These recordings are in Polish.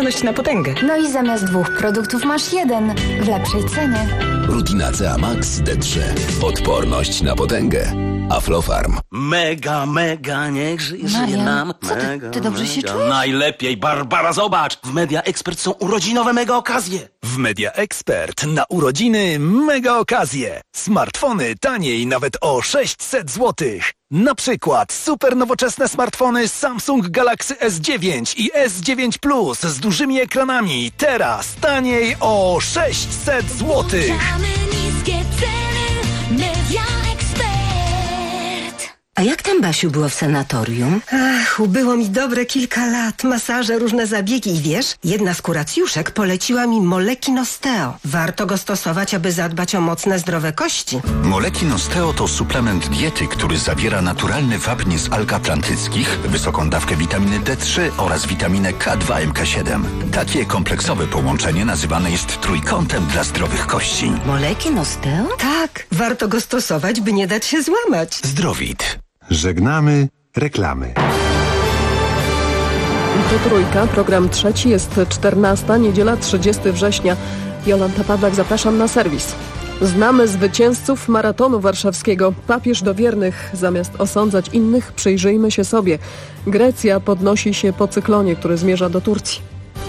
odporność na potęgę. No i zamiast 2 produktów masz 1 w lepszej cenie. Rutinacea Max D3. Odporność na potęgę. Aflofarm. Mega, niech żyje nam. Ty dobrze się czujesz? Najlepiej, Barbara, zobacz. W Media Expert są urodzinowe mega okazje. W Media Expert na urodziny mega okazje. Smartfony taniej nawet o 600 zł. Na przykład super nowoczesne smartfony Samsung Galaxy S9 i S9 Plus z dużymi ekranami. Teraz taniej o 600 zł. A jak tam, Basiu, było w sanatorium? Ach, ubyło mi dobre kilka lat. Masaże, różne zabiegi i wiesz, jedna z kuracjuszek poleciła mi Molekin Osteo. Warto go stosować, aby zadbać o mocne, zdrowe kości. Molekin Osteo to suplement diety, który zawiera naturalny wapń z alg atlantyckich, wysoką dawkę witaminy D3 oraz witaminę K2 MK7. Takie kompleksowe połączenie nazywane jest trójkątem dla zdrowych kości. Molekin Osteo? Tak, warto go stosować, by nie dać się złamać. Zdrowit. Żegnamy reklamy. To Trójka, program trzeci, jest 14, niedziela 30 września. Jolanta Pawlak, zapraszam na serwis. Znamy zwycięzców maratonu warszawskiego. Papież do wiernych. Zamiast osądzać innych, przyjrzyjmy się sobie. Grecja podnosi się po cyklonie, który zmierza do Turcji.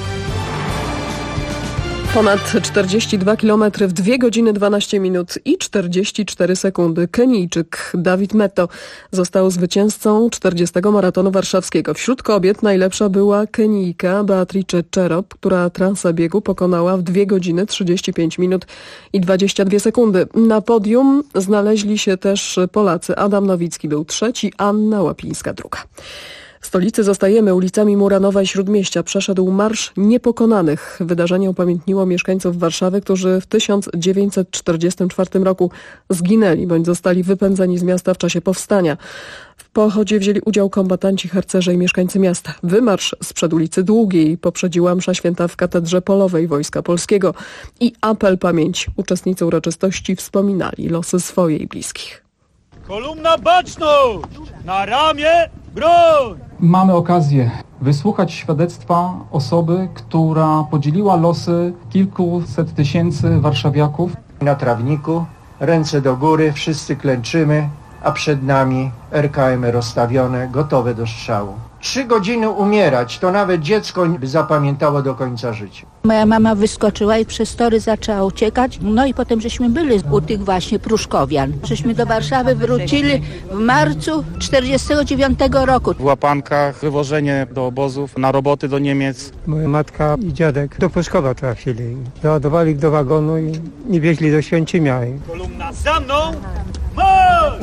Ponad 42 km w 2 godziny 12 minut i 44 sekundy. Kenijczyk David Metto został zwycięzcą 40. maratonu warszawskiego. Wśród kobiet najlepsza była Kenijka Beatrice Cherop, która trasę biegu pokonała w 2 godziny 35 minut i 22 sekundy. Na podium znaleźli się też Polacy. Adam Nowicki był trzeci, Anna Łapińska druga. W stolicy zostajemy. Ulicami Muranowa i Śródmieścia przeszedł Marsz Niepokonanych. Wydarzenie upamiętniło mieszkańców Warszawy, którzy w 1944 roku zginęli bądź zostali wypędzeni z miasta w czasie powstania. W pochodzie wzięli udział kombatanci, harcerze i mieszkańcy miasta. Wymarsz sprzed ulicy Długiej poprzedziła msza święta w Katedrze Polowej Wojska Polskiego i apel pamięci. Uczestnicy uroczystości wspominali losy swoje i bliskich. Kolumna baczną! Na ramię broń! Mamy okazję wysłuchać świadectwa osoby, która podzieliła losy kilkuset tysięcy warszawiaków. Na trawniku, ręce do góry, wszyscy klęczymy, a przed nami RKM rozstawione, gotowe do strzału. 3 godziny umierać, to nawet dziecko by zapamiętało do końca życia. Moja mama wyskoczyła i przez tory zaczęła uciekać. No i potem żeśmy byli u tych właśnie pruszkowian. Żeśmy do Warszawy wrócili w marcu 1949 roku. W łapankach, wywożenie do obozów, na roboty do Niemiec. Moja matka i dziadek do Pruszkowa trafili. Załadowali ich do wagonu i nie wieźli do Święcimia. Kolumna za mną! Marsz!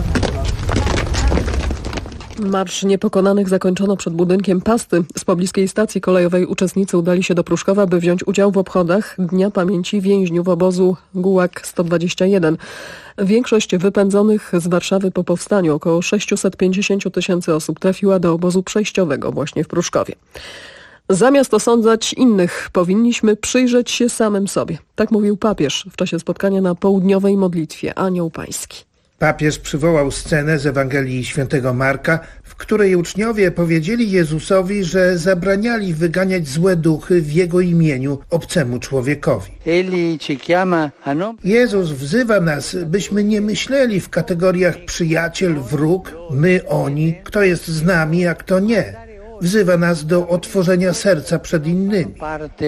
Marsz Niepokonanych zakończono przed budynkiem Pasty. Z pobliskiej stacji kolejowej uczestnicy udali się do Pruszkowa, by wziąć udział w obchodach Dnia Pamięci Więźniów obozu Gułag 121. Większość wypędzonych z Warszawy po powstaniu, około 650 tysięcy osób, trafiła do obozu przejściowego właśnie w Pruszkowie. Zamiast osądzać innych, powinniśmy przyjrzeć się samym sobie. Tak mówił papież w czasie spotkania na południowej modlitwie Anioł Pański. Papież przywołał scenę z Ewangelii Świętego Marka, w której uczniowie powiedzieli Jezusowi, że zabraniali wyganiać złe duchy w Jego imieniu obcemu człowiekowi. Jezus wzywa nas, byśmy nie myśleli w kategoriach przyjaciel, wróg, my, oni, kto jest z nami, a kto nie. Wzywa nas do otworzenia serca przed innymi.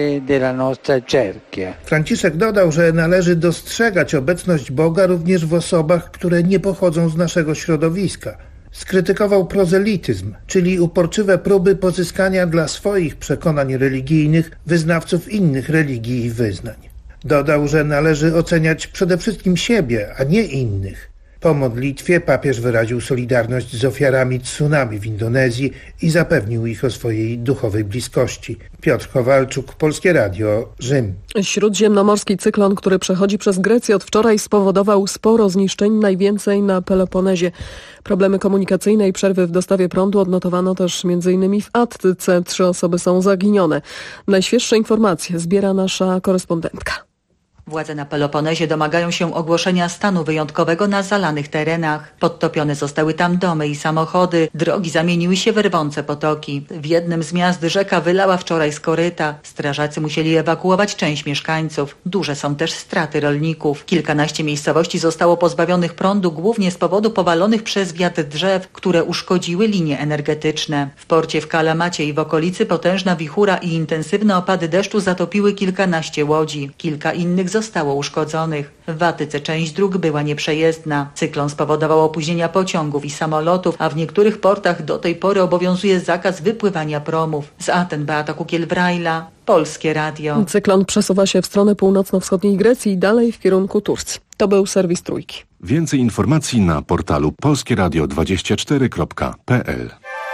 Franciszek dodał, że należy dostrzegać obecność Boga również w osobach, które nie pochodzą z naszego środowiska. Skrytykował prozelityzm, czyli uporczywe próby pozyskania dla swoich przekonań religijnych wyznawców innych religii i wyznań. Dodał, że należy oceniać przede wszystkim siebie, a nie innych. Po modlitwie papież wyraził solidarność z ofiarami tsunami w Indonezji i zapewnił ich o swojej duchowej bliskości. Piotr Kowalczuk, Polskie Radio, Rzym. Śródziemnomorski cyklon, który przechodzi przez Grecję od wczoraj, spowodował sporo zniszczeń, najwięcej na Peloponezie. Problemy komunikacyjne i przerwy w dostawie prądu odnotowano też m.in. w Attyce. 3 osoby są zaginione. Najświeższe informacje zbiera nasza korespondentka. Władze na Peloponezie domagają się ogłoszenia stanu wyjątkowego na zalanych terenach. Podtopione zostały tam domy i samochody, drogi zamieniły się w rwące potoki. W jednym z miast rzeka wylała wczoraj z koryta. Strażacy musieli ewakuować część mieszkańców. Duże są też straty rolników. Kilkanaście miejscowości zostało pozbawionych prądu głównie z powodu powalonych przez wiatr drzew, które uszkodziły linie energetyczne. W porcie w Kalamacie i w okolicy potężna wichura i intensywne opady deszczu zatopiły kilkanaście łodzi. Kilka innych zostało uszkodzonych. W Watyce część dróg była nieprzejezdna. Cyklon spowodował opóźnienia pociągów i samolotów, a w niektórych portach do tej pory obowiązuje zakaz wypływania promów. Z Aten Beata Kukiel-Brajla, Polskie Radio. Cyklon przesuwa się w stronę północno-wschodniej Grecji i dalej w kierunku Turcji. To był serwis Trójki. Więcej informacji na portalu polskieradio24.pl.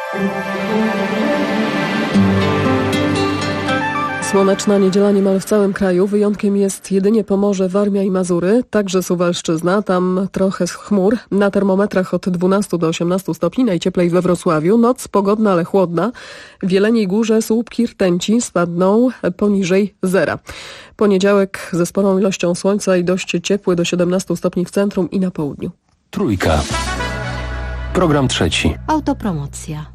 Słoneczna niedziela niemal w całym kraju. Wyjątkiem jest jedynie Pomorze, Warmia i Mazury, także Suwalszczyzna. Tam trochę chmur. Na termometrach od 12 do 18 stopni, najcieplej we Wrocławiu. Noc pogodna, ale chłodna. W Jeleniej Górze słupki rtęci spadną poniżej zera. Poniedziałek ze sporą ilością słońca i dość ciepły do 17 stopni w centrum i na południu. Trójka. Program trzeci. Autopromocja.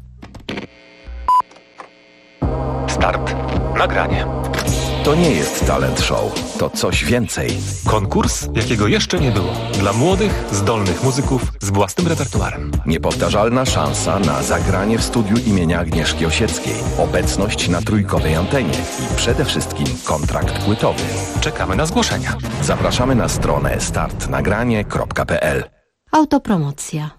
Start. Nagranie. To nie jest talent show, to coś więcej. Konkurs, jakiego jeszcze nie było. Dla młodych, zdolnych muzyków z własnym repertuarem. Niepowtarzalna szansa na zagranie w studiu imienia Agnieszki Osieckiej. Obecność na trójkowej antenie i przede wszystkim kontrakt płytowy. Czekamy na zgłoszenia. Zapraszamy na stronę startnagranie.pl. Autopromocja.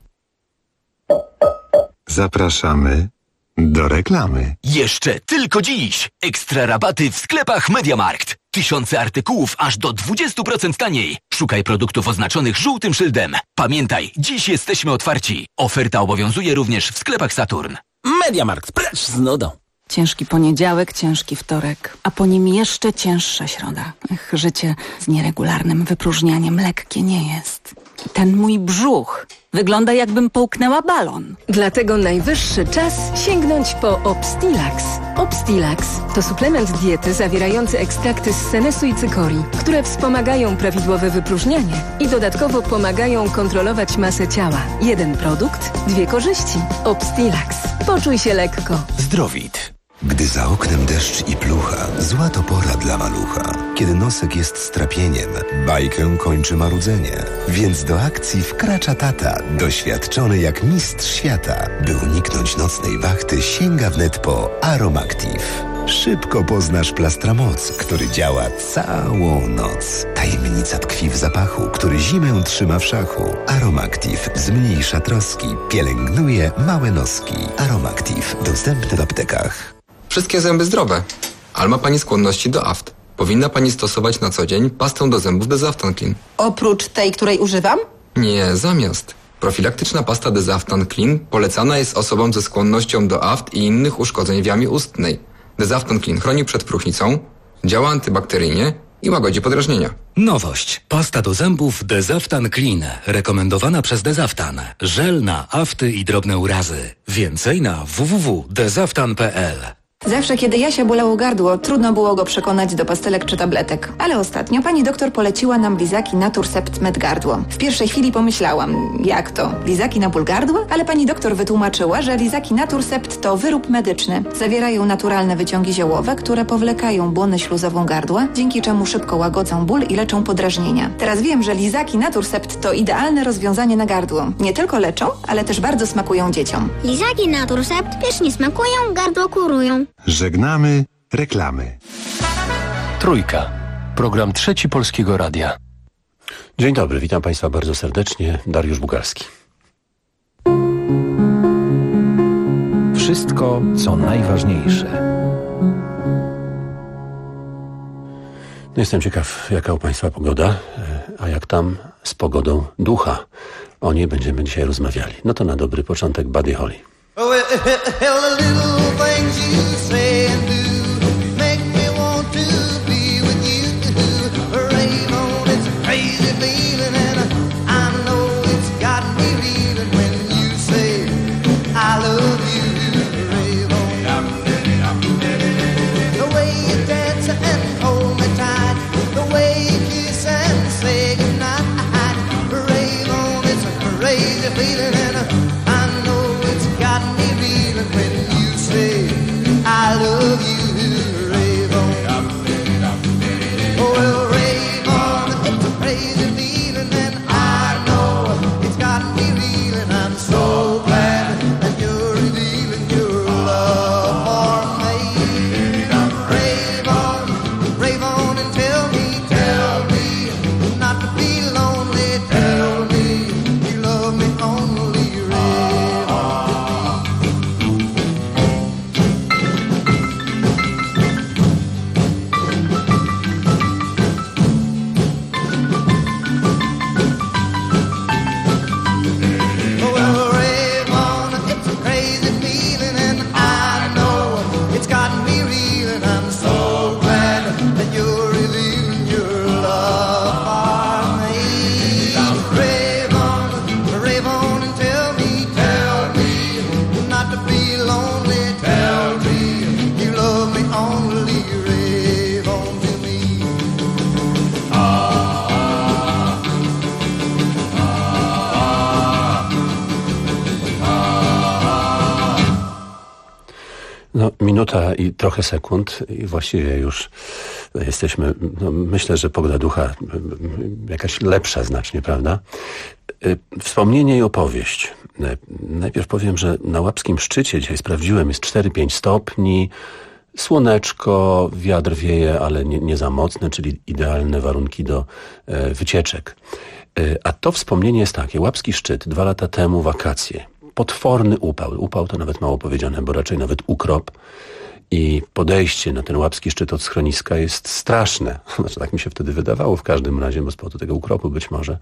Zapraszamy do reklamy. Jeszcze tylko dziś! Ekstra rabaty w sklepach MediaMarkt. Tysiące artykułów aż do 20% taniej. Szukaj produktów oznaczonych żółtym szyldem. Pamiętaj, dziś jesteśmy otwarci. Oferta obowiązuje również w sklepach Saturn. MediaMarkt, precz z nudą. Ciężki poniedziałek, ciężki wtorek, a po nim jeszcze cięższa środa. Życie z nieregularnym wypróżnianiem lekkie nie jest. Ten mój brzuch wygląda, jakbym połknęła balon. Dlatego najwyższy czas sięgnąć po Obstilax. Obstilax to suplement diety zawierający ekstrakty z senesu i cykorii, które wspomagają prawidłowe wypróżnianie i dodatkowo pomagają kontrolować masę ciała. Jeden produkt, dwie korzyści. Obstilax. Poczuj się lekko. Zdrowit. Gdy za oknem deszcz i plucha, zła to pora dla malucha. Kiedy nosek jest strapieniem, bajkę kończy marudzenie. Więc do akcji wkracza tata, doświadczony jak mistrz świata. By uniknąć nocnej wachty, sięga wnet po Aromactive. Szybko poznasz Plastramoc, który działa całą noc. Tajemnica tkwi w zapachu, który zimę trzyma w szachu. Aromactive zmniejsza troski, pielęgnuje małe noski. Aromactive dostępny w aptekach. Wszystkie zęby zdrowe, ale ma Pani skłonności do aft. Powinna Pani stosować na co dzień pastę do zębów Desaftan Clean. Oprócz tej, której używam? Nie, zamiast. Profilaktyczna pasta Desaftan Clean polecana jest osobom ze skłonnością do aft i innych uszkodzeń w jamie ustnej. Desaftan Clean chroni przed próchnicą, działa antybakteryjnie i łagodzi podrażnienia. Nowość. Pasta do zębów Desaftan Clean. Rekomendowana przez Desaftan. Żel na afty i drobne urazy. Więcej na www.desaftan.pl. Zawsze, kiedy Jasia bolało gardło, trudno było go przekonać do pastelek czy tabletek. Ale ostatnio pani doktor poleciła nam lizaki Naturcept Med Gardło. W pierwszej chwili pomyślałam, jak to? Lizaki na ból gardła? Ale pani doktor wytłumaczyła, że lizaki Naturcept to wyrób medyczny. Zawierają naturalne wyciągi ziołowe, które powlekają błonę śluzową gardła, dzięki czemu szybko łagodzą ból i leczą podrażnienia. Teraz wiem, że lizaki Naturcept to idealne rozwiązanie na gardło. Nie tylko leczą, ale też bardzo smakują dzieciom. Lizaki Naturcept pysznie smakują, gardło kurują. Żegnamy reklamy. Trójka. Program trzeci Polskiego Radia. Dzień dobry, witam Państwa bardzo serdecznie. Dariusz Bugalski. Wszystko, co najważniejsze. No jestem ciekaw, jaka u Państwa pogoda, a jak tam z pogodą ducha. O niej będziemy dzisiaj rozmawiali. No to na dobry początek Buddy Holly. Oh, well, the little things you say and do make me want to be with you. Rave on, it's a crazy feeling, and I know it's got me reeling when you say I love you. Rave on. The way you dance and hold me tight, the way you kiss Minuta i trochę sekund i właściwie już jesteśmy, myślę, że pogoda ducha jakaś lepsza znacznie, prawda? Wspomnienie i opowieść. Najpierw powiem, że na łapskim szczycie, dzisiaj sprawdziłem, jest 4-5 stopni, słoneczko, wiatr wieje, ale nie za mocne, czyli idealne warunki do wycieczek. A to wspomnienie jest takie, łapski szczyt, 2 lata temu, wakacje. Potworny upał. Upał to nawet mało powiedziane, bo raczej nawet ukrop. I podejście na ten łapski szczyt od schroniska jest straszne. Znaczy, tak mi się wtedy wydawało w każdym razie, bo z powodu tego ukropu być może.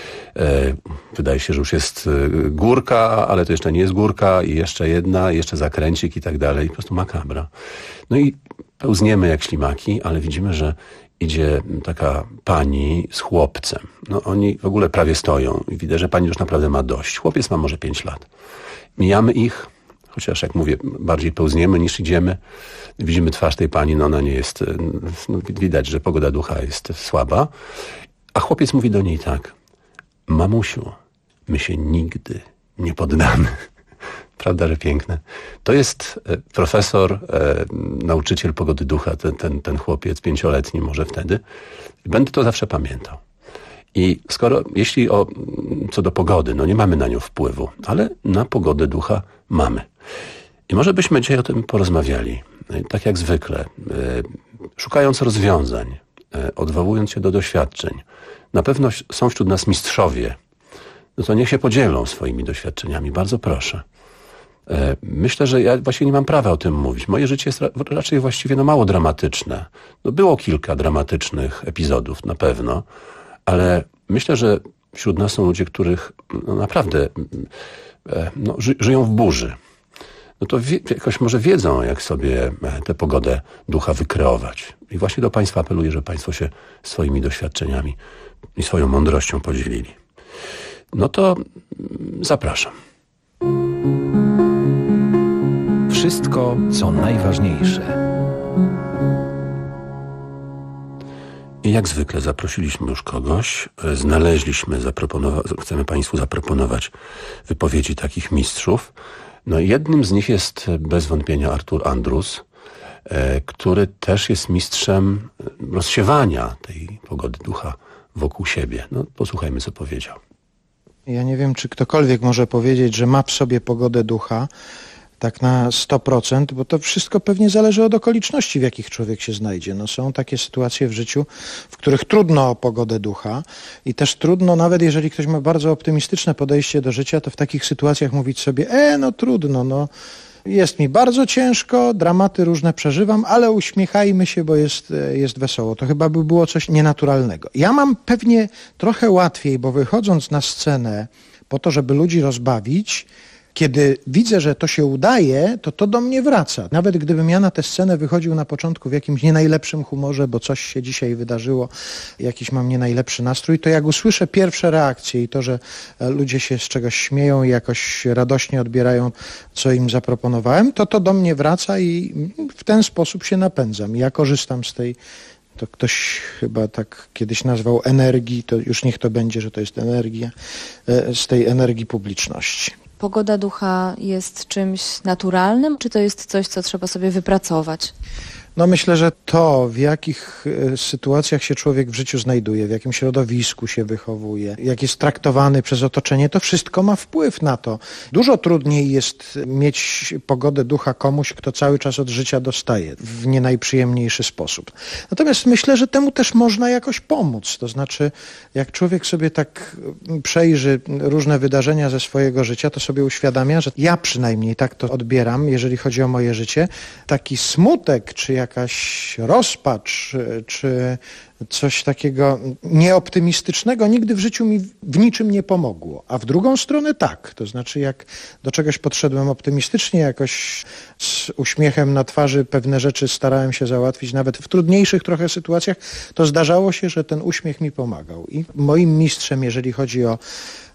Wydaje się, że już jest górka, ale to jeszcze nie jest górka i jeszcze jedna, jeszcze zakręcik i tak dalej. Po prostu makabra. No i pełzniemy jak ślimaki, ale widzimy, że idzie taka pani z chłopcem. No oni w ogóle prawie stoją i widzę, że pani już naprawdę ma dość. Chłopiec ma może 5 lat. Mijamy ich, chociaż jak mówię, bardziej pełzniemy niż idziemy. Widzimy twarz tej pani, no ona nie jest, widać, że pogoda ducha jest słaba. A chłopiec mówi do niej tak: mamusiu, my się nigdy nie poddamy. Prawda, że piękne. To jest profesor, nauczyciel pogody ducha, ten chłopiec 5-letni może wtedy. Będę to zawsze pamiętał. I jeśli co do pogody, no nie mamy na nią wpływu, ale na pogodę ducha mamy. I może byśmy dzisiaj o tym porozmawiali, tak jak zwykle, szukając rozwiązań, odwołując się do doświadczeń. Na pewno są wśród nas mistrzowie. No to niech się podzielą swoimi doświadczeniami, bardzo proszę. Myślę, że ja właśnie nie mam prawa o tym mówić. Moje życie jest raczej właściwie mało dramatyczne. No było kilka dramatycznych epizodów na pewno, ale myślę, że wśród nas są ludzie, których naprawdę żyją w burzy. No to jakoś może wiedzą, jak sobie tę pogodę ducha wykreować. I właśnie do Państwa apeluję, żeby Państwo się swoimi doświadczeniami i swoją mądrością podzielili. No to zapraszam. Wszystko, co najważniejsze. I jak zwykle zaprosiliśmy już kogoś, chcemy Państwu zaproponować wypowiedzi takich mistrzów. No i jednym z nich jest bez wątpienia Artur Andrus, który też jest mistrzem rozsiewania tej pogody ducha wokół siebie. No posłuchajmy, co powiedział. Ja nie wiem, czy ktokolwiek może powiedzieć, że ma w sobie pogodę ducha tak na 100%, bo to wszystko pewnie zależy od okoliczności, w jakich człowiek się znajdzie. No są takie sytuacje w życiu, w których trudno o pogodę ducha i też trudno, nawet jeżeli ktoś ma bardzo optymistyczne podejście do życia, to w takich sytuacjach mówić sobie, trudno, jest mi bardzo ciężko, dramaty różne przeżywam, ale uśmiechajmy się, bo jest wesoło. To chyba by było coś nienaturalnego. Ja mam pewnie trochę łatwiej, bo wychodząc na scenę po to, żeby ludzi rozbawić, kiedy widzę, że to się udaje, to do mnie wraca. Nawet gdybym ja na tę scenę wychodził na początku w jakimś nie najlepszym humorze, bo coś się dzisiaj wydarzyło, jakiś mam nie najlepszy nastrój, to jak usłyszę pierwsze reakcje i to, że ludzie się z czegoś śmieją i jakoś radośnie odbierają, co im zaproponowałem, to do mnie wraca i w ten sposób się napędzam. Ja korzystam z tej, to ktoś chyba tak kiedyś nazwał energii, to już niech to będzie, że to jest energia, z tej energii publiczności. Pogoda ducha jest czymś naturalnym, czy to jest coś, co trzeba sobie wypracować? No myślę, że to, w jakich sytuacjach się człowiek w życiu znajduje, w jakim środowisku się wychowuje, jak jest traktowany przez otoczenie, to wszystko ma wpływ na to. Dużo trudniej jest mieć pogodę ducha komuś, kto cały czas od życia dostaje w nie najprzyjemniejszy sposób. Natomiast myślę, że temu też można jakoś pomóc. To znaczy, jak człowiek sobie tak przejrzy różne wydarzenia ze swojego życia, to sobie uświadamia, że ja przynajmniej tak to odbieram, jeżeli chodzi o moje życie, taki smutek, czy jakaś rozpacz, czy coś takiego nieoptymistycznego nigdy w życiu mi w niczym nie pomogło. A w drugą stronę tak. To znaczy, jak do czegoś podszedłem optymistycznie, jakoś z uśmiechem na twarzy pewne rzeczy starałem się załatwić, nawet w trudniejszych trochę sytuacjach, to zdarzało się, że ten uśmiech mi pomagał. I moim mistrzem, jeżeli chodzi o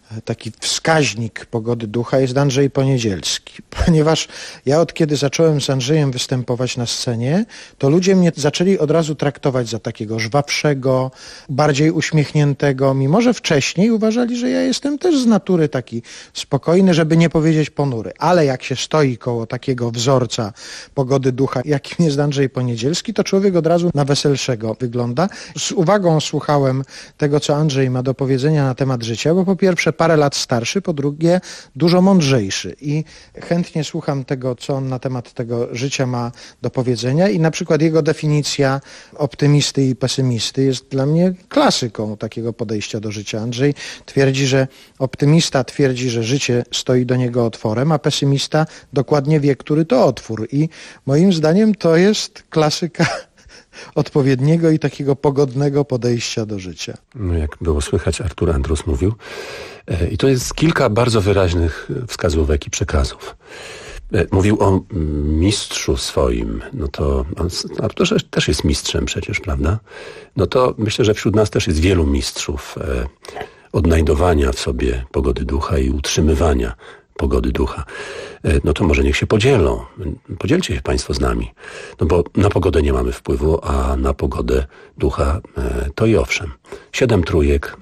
taki wskaźnik pogody ducha jest Andrzej Poniedzielski, ponieważ ja od kiedy zacząłem z Andrzejem występować na scenie, to ludzie mnie zaczęli od razu traktować za takiego żwawszego, bardziej uśmiechniętego, mimo że wcześniej uważali, że ja jestem też z natury taki spokojny, żeby nie powiedzieć ponury. Ale jak się stoi koło takiego wzorca pogody ducha, jakim jest Andrzej Poniedzielski, to człowiek od razu na weselszego wygląda. Z uwagą słuchałem tego, co Andrzej ma do powiedzenia na temat życia, bo po pierwsze parę lat starszy, po drugie dużo mądrzejszy i chętnie słucham tego, co on na temat tego życia ma do powiedzenia i na przykład jego definicja optymisty i pesymisty jest dla mnie klasyką takiego podejścia do życia. Andrzej twierdzi, że optymista twierdzi, że życie stoi do niego otworem, a pesymista dokładnie wie, który to otwór i moim zdaniem to jest klasyka odpowiedniego i takiego pogodnego podejścia do życia. No, jak było słychać, Artur Andrus mówił. I to jest kilka bardzo wyraźnych wskazówek i przekazów. Mówił o mistrzu swoim. No to Artur też jest mistrzem przecież, prawda? No to myślę, że wśród nas też jest wielu mistrzów odnajdowania w sobie pogody ducha i utrzymywania pogody ducha. No to może niech się podzielą. Podzielcie się Państwo z nami. No bo na pogodę nie mamy wpływu, a na pogodę ducha to i owszem. 7 trójek,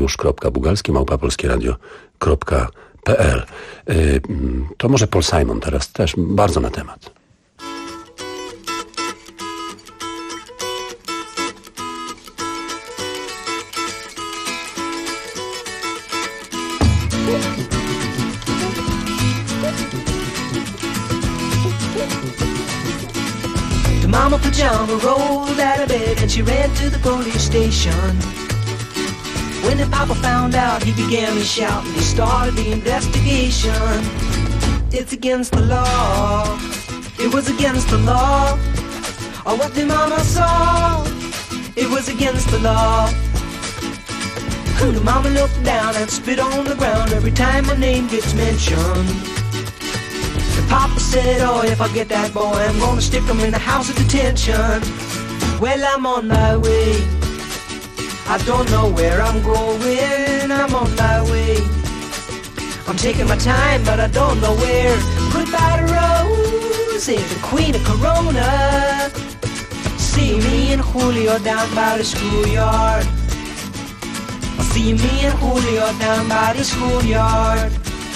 dariusz.bugalski@polskieradio.pl. To może Paul Simon teraz też bardzo na temat. Mama Pajama rolled out of bed and she ran to the police station. When the papa found out, he began to shout and he started the investigation. It's against the law. It was against the law. Oh, what the mama saw. It was against the law. The mama looked down and spit on the ground every time my name gets mentioned. Papa said, oh, if I get that boy, I'm gonna stick him in the house of detention. Well, I'm on my way. I don't know where I'm going. I'm on my way. I'm taking my time, but I don't know where. Goodbye to Rose, the queen of Corona. See me and Julio down by the schoolyard. See me and Julio down by the schoolyard.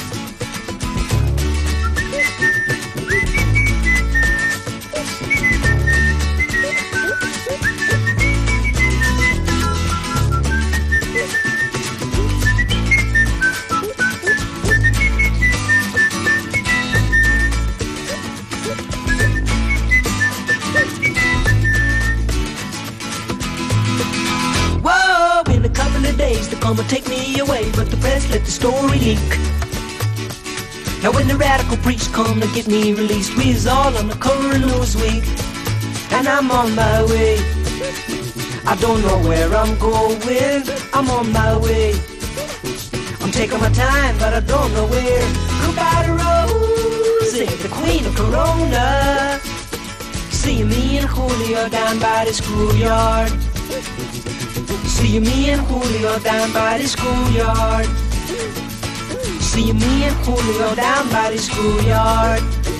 They're gonna take me away, but the press let the story leak. Now when the radical priests come to get me released, we's all on the cover of Newsweek. And I'm on my way. I don't know where I'm going. I'm on my way. I'm taking my time, but I don't know where. Goodbye to Rosie, the queen of Corona. See me and Julio down by the schoolyard. See me and Julio down by the schoolyard. See me and Julio down by the schoolyard.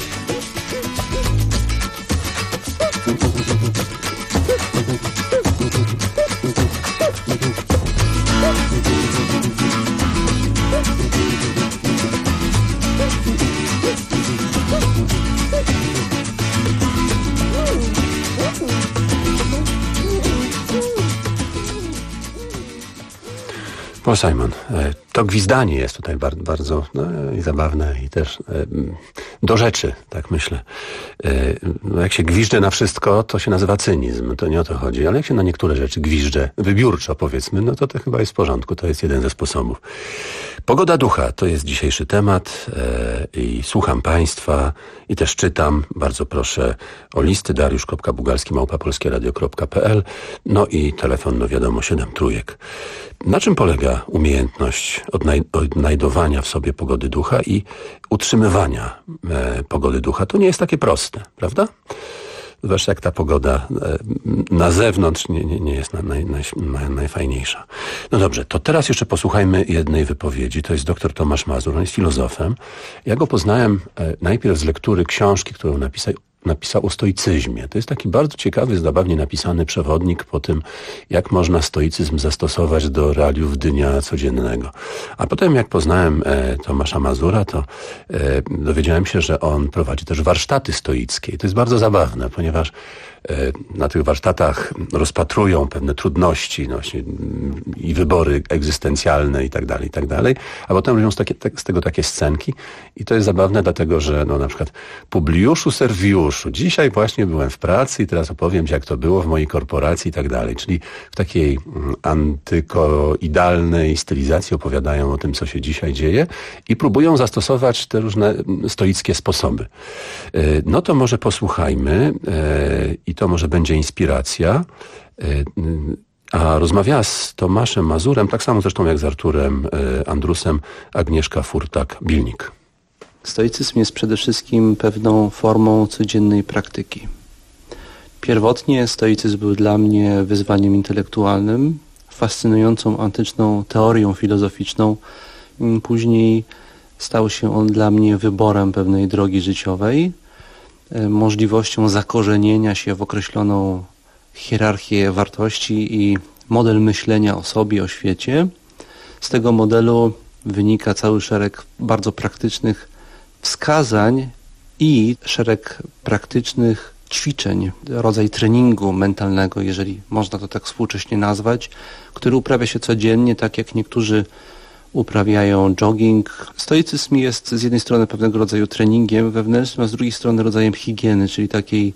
Paul Simon, to gwizdanie jest tutaj bardzo i zabawne i też do rzeczy, tak myślę. Jak się gwiżdże na wszystko, to się nazywa cynizm, to nie o to chodzi, ale jak się na niektóre rzeczy gwiżdże wybiórczo, powiedzmy, no to chyba jest w porządku, to jest jeden ze sposobów. Pogoda ducha to jest dzisiejszy temat i słucham Państwa i też czytam, bardzo proszę o listy dariusz.bugalski@polskieradio.pl, no i telefon, no wiadomo, 7 trójek. Na czym polega umiejętność odnajdowania w sobie pogody ducha i utrzymywania pogody ducha? To nie jest takie proste, prawda? zwłaszcza jak ta pogoda na zewnątrz nie jest najfajniejsza. No dobrze, to teraz jeszcze posłuchajmy jednej wypowiedzi. To jest dr Tomasz Mazur, on jest filozofem. Ja go poznałem najpierw z lektury książki, którą napisał o stoicyzmie. To jest taki bardzo ciekawy, zabawnie napisany przewodnik po tym, jak można stoicyzm zastosować do realiów dnia codziennego. A potem jak poznałem Tomasza Mazura, to dowiedziałem się, że on prowadzi też warsztaty stoickie. I to jest bardzo zabawne, ponieważ na tych warsztatach rozpatrują pewne trudności i wybory egzystencjalne i tak dalej, a potem robią z tego takie scenki i to jest zabawne dlatego, że na przykład Publiuszu Serviuszu, dzisiaj właśnie byłem w pracy i teraz opowiem ci, jak to było w mojej korporacji i tak dalej, czyli w takiej antykoidalnej stylizacji opowiadają o tym, co się dzisiaj dzieje i próbują zastosować te różne stoickie sposoby. No to może posłuchajmy i to może będzie inspiracja. A rozmawiała z Tomaszem Mazurem, tak samo zresztą jak z Arturem Andrusem, Agnieszka Furtak-Bilnik. Stoicyzm jest przede wszystkim pewną formą codziennej praktyki. Pierwotnie stoicyzm był dla mnie wyzwaniem intelektualnym, fascynującą antyczną teorią filozoficzną. Później stał się on dla mnie wyborem pewnej drogi życiowej, możliwością zakorzenienia się w określoną hierarchię wartości i model myślenia o sobie, o świecie. Z tego modelu wynika cały szereg bardzo praktycznych wskazań i szereg praktycznych ćwiczeń, rodzaj treningu mentalnego, jeżeli można to tak współcześnie nazwać, który uprawia się codziennie, tak jak niektórzy uprawiają jogging. Stoicyzm jest z jednej strony pewnego rodzaju treningiem wewnętrznym, a z drugiej strony rodzajem higieny, czyli takiej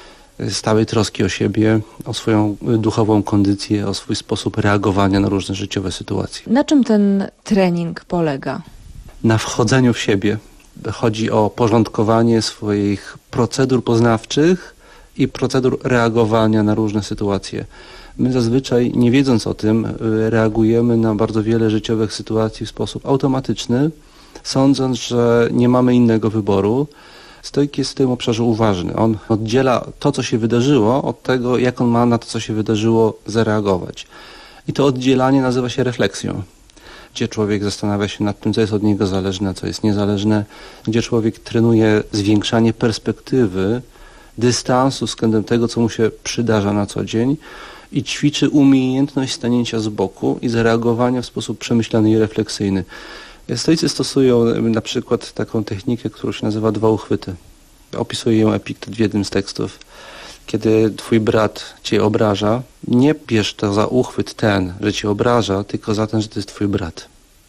stałej troski o siebie, o swoją duchową kondycję, o swój sposób reagowania na różne życiowe sytuacje. Na czym ten trening polega? Na wchodzeniu w siebie. Chodzi o porządkowanie swoich procedur poznawczych i procedur reagowania na różne sytuacje. My zazwyczaj, nie wiedząc o tym, reagujemy na bardzo wiele życiowych sytuacji w sposób automatyczny, sądząc, że nie mamy innego wyboru. Stoik jest w tym obszarze uważny. On oddziela to, co się wydarzyło, od tego, jak on ma na to, co się wydarzyło, zareagować. I to oddzielanie nazywa się refleksją, gdzie człowiek zastanawia się nad tym, co jest od niego zależne, a co jest niezależne, gdzie człowiek trenuje zwiększanie perspektywy, dystansu względem tego, co mu się przydarza na co dzień i ćwiczy umiejętność stanięcia z boku i zareagowania w sposób przemyślany i refleksyjny. Stoicy stosują na przykład taką technikę, którą się nazywa 2 uchwyty. Opisuje ją Epiktet w jednym z tekstów. Kiedy twój brat cię obraża, nie bierz to za uchwyt ten, że cię obraża, tylko za ten, że to jest twój brat.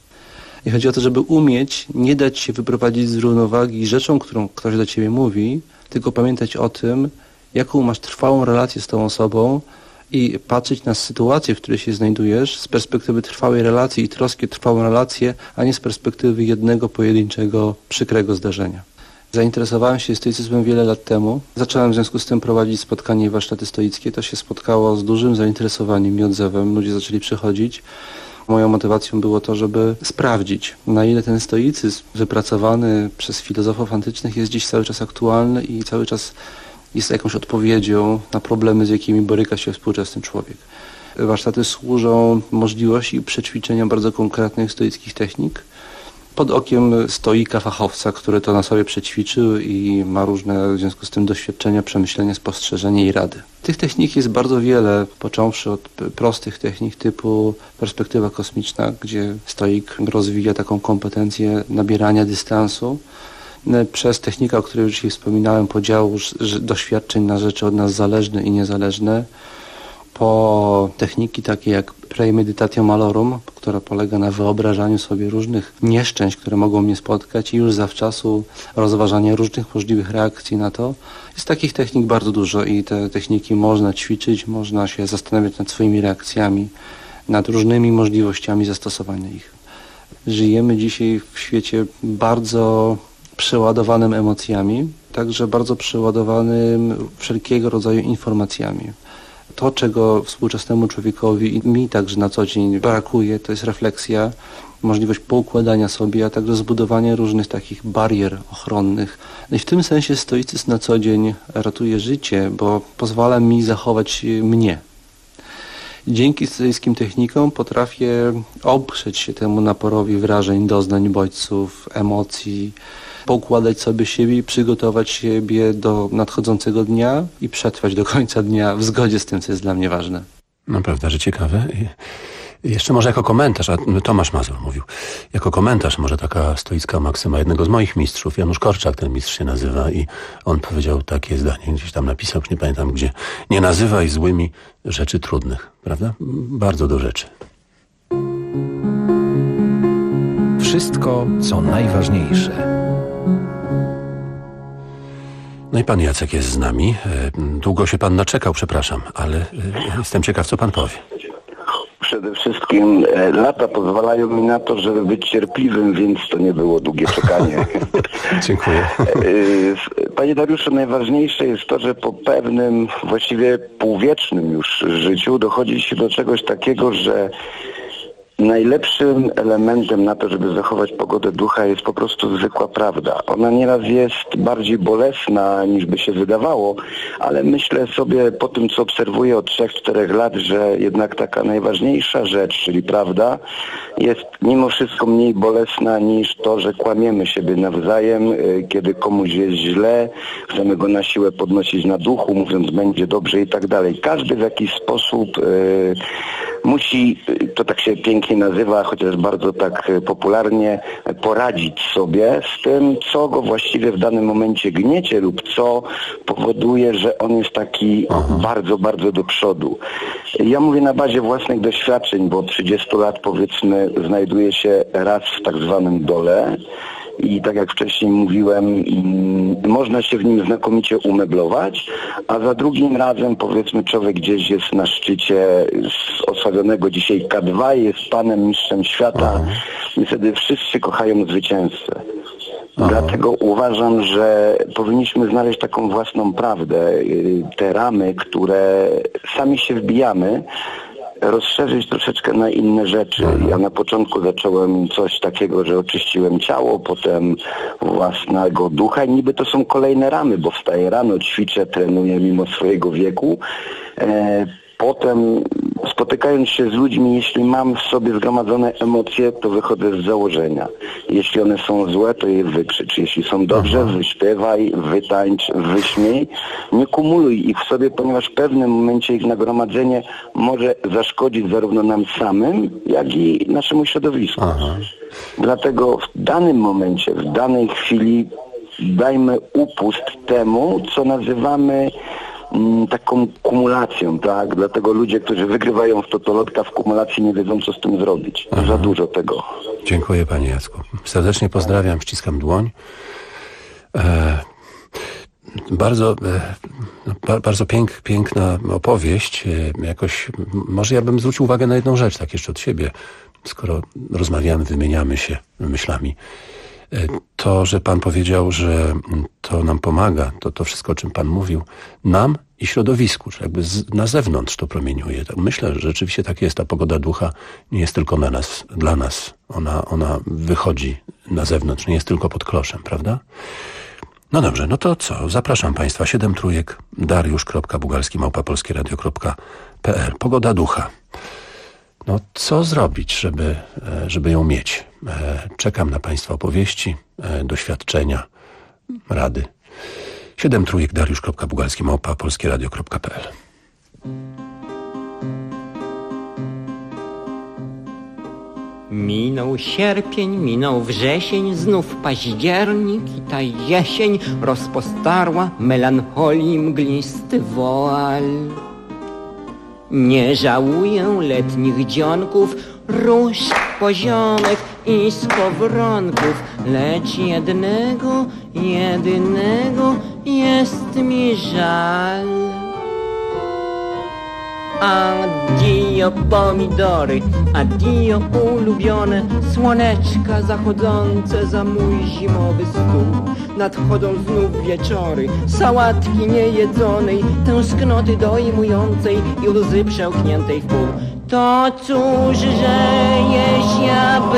I chodzi o to, żeby umieć nie dać się wyprowadzić z równowagi rzeczą, którą ktoś do ciebie mówi, tylko pamiętać o tym, jaką masz trwałą relację z tą osobą i patrzeć na sytuację, w której się znajdujesz z perspektywy trwałej relacji i troski o trwałą relację, a nie z perspektywy jednego pojedynczego, przykrego zdarzenia. Zainteresowałem się stoicyzmem wiele lat temu. Zacząłem w związku z tym prowadzić spotkanie i warsztaty stoickie. To się spotkało z dużym zainteresowaniem i odzewem. Ludzie zaczęli przychodzić. Moją motywacją było to, żeby sprawdzić, na ile ten stoicyzm wypracowany przez filozofów antycznych jest dziś cały czas aktualny i cały czas jest jakąś odpowiedzią na problemy, z jakimi boryka się współczesny człowiek. Warsztaty służą możliwości przećwiczenia bardzo konkretnych stoickich technik pod okiem stoika, fachowca, który to na sobie przećwiczył i ma różne w związku z tym doświadczenia, przemyślenia, spostrzeżenia i rady. Tych technik jest bardzo wiele, począwszy od prostych technik typu perspektywa kosmiczna, gdzie stoik rozwija taką kompetencję nabierania dystansu, przez technikę, o której już dzisiaj wspominałem, podziału doświadczeń na rzeczy od nas zależne i niezależne, po techniki takie jak premeditatio malorum, która polega na wyobrażaniu sobie różnych nieszczęść, które mogą mnie spotkać i już zawczasu rozważania różnych możliwych reakcji na to. Jest takich technik bardzo dużo i te techniki można ćwiczyć, można się zastanawiać nad swoimi reakcjami, nad różnymi możliwościami zastosowania ich. Żyjemy dzisiaj w świecie bardzo przeładowanym emocjami, także bardzo przeładowanym wszelkiego rodzaju informacjami. To, czego współczesnemu człowiekowi i mi także na co dzień brakuje, to jest refleksja, możliwość poukładania sobie, a także zbudowania różnych takich barier ochronnych. No i w tym sensie stoicyzm na co dzień ratuje życie, bo pozwala mi zachować mnie. Dzięki stoickim technikom potrafię oprzeć się temu naporowi wrażeń, doznań, bodźców, emocji, poukładać sobie siebie i przygotować siebie do nadchodzącego dnia i przetrwać do końca dnia w zgodzie z tym, co jest dla mnie ważne. No prawda, że ciekawe. Jeszcze może jako komentarz, a Tomasz Mazur mówił, jako komentarz może taka stoicka maksyma jednego z moich mistrzów, Janusz Korczak, ten mistrz się nazywa, i on powiedział takie zdanie, gdzieś tam napisał, nie pamiętam gdzie: nie nazywaj złymi rzeczy trudnych, prawda? Bardzo do rzeczy. Wszystko, co najważniejsze. No i pan Jacek jest z nami. Długo się pan naczekał, przepraszam, ale jestem ciekaw, co pan powie. Przede wszystkim lata pozwalają mi na to, żeby być cierpliwym, więc to nie było długie czekanie. Dziękuję. Panie Dariuszu, najważniejsze jest to, że po pewnym, właściwie półwiecznym już życiu dochodzi się do czegoś takiego, że najlepszym elementem na to, żeby zachować pogodę ducha, jest po prostu zwykła prawda. Ona nieraz jest bardziej bolesna niż by się wydawało, ale myślę sobie po tym, co obserwuję od 3-4 lat, że jednak taka najważniejsza rzecz, czyli prawda, jest mimo wszystko mniej bolesna niż to, że kłamiemy siebie nawzajem, kiedy komuś jest źle, chcemy go na siłę podnosić na duchu, mówiąc będzie dobrze i tak dalej. Każdy w jakiś sposób musi, to tak się pięknie nazywa, chociaż bardzo tak popularnie, poradzić sobie z tym, co go właściwie w danym momencie gniecie lub co powoduje, że on jest taki bardzo, bardzo do przodu. Ja mówię na bazie własnych doświadczeń, bo od 30 lat powiedzmy znajduję się raz w tak zwanym dole. I tak jak wcześniej mówiłem, można się w nim znakomicie umeblować, a za drugim razem powiedzmy człowiek gdzieś jest na szczycie osławionego dzisiaj K2, jest panem, mistrzem świata i wtedy wszyscy kochają zwycięzcę. Dlatego uważam, że powinniśmy znaleźć taką własną prawdę, te ramy, które sami się wbijamy, rozszerzyć troszeczkę na inne rzeczy. Ja na początku zacząłem coś takiego, że oczyściłem ciało, potem własnego ducha i niby to są kolejne ramy, bo wstaję rano, ćwiczę, trenuję mimo swojego wieku. Potem spotykając się z ludźmi, jeśli mam w sobie zgromadzone emocje, to wychodzę z założenia. Jeśli one są złe, to je wykrzycz. Jeśli są dobrze, wyśpiewaj, wytańcz, wyśmiej. Nie kumuluj ich w sobie, ponieważ w pewnym momencie ich nagromadzenie może zaszkodzić zarówno nam samym, jak i naszemu środowisku. Dlatego w danym momencie, w danej chwili dajmy upust temu, co nazywamy taką kumulacją, tak? Dlatego ludzie, którzy wygrywają w totolotka w kumulacji, nie wiedzą, co z tym zrobić. Za dużo tego. Dziękuję panie Jacku. Serdecznie pozdrawiam, ściskam dłoń. Bardzo piękna opowieść. Jakoś, może ja bym zwrócił uwagę na jedną rzecz, tak jeszcze od siebie, skoro rozmawiamy, wymieniamy się myślami. To, że pan powiedział, że to nam pomaga, to wszystko, o czym pan mówił, nam i środowisku, czy jakby na zewnątrz to promieniuje. Tak myślę, że rzeczywiście tak jest. Ta pogoda ducha nie jest tylko na nas, dla nas. Ona wychodzi na zewnątrz, nie jest tylko pod kloszem, prawda? No dobrze, no to co? Zapraszam państwa. 7 trójek, dariusz.bugalski@polskieradio.pl. Pogoda ducha. No co zrobić, żeby ją mieć? Czekam na państwa opowieści, doświadczenia, rady. 7 trójek, dariusz.bugalski@polskieradio.pl. Minął sierpień, minął wrzesień, znów październik i ta jesień rozpostarła melancholii mglisty woal. Nie żałuję letnich dzionków, róż poziomek i skowronków, lecz jedynego jest mi żal. A Addio pomidory, addio ulubione, słoneczka zachodzące za mój zimowy stół. Nadchodzą znów wieczory, sałatki niejedzonej, tęsknoty dojmującej i łzy przełkniętej w pół. To cóż, że jesiaby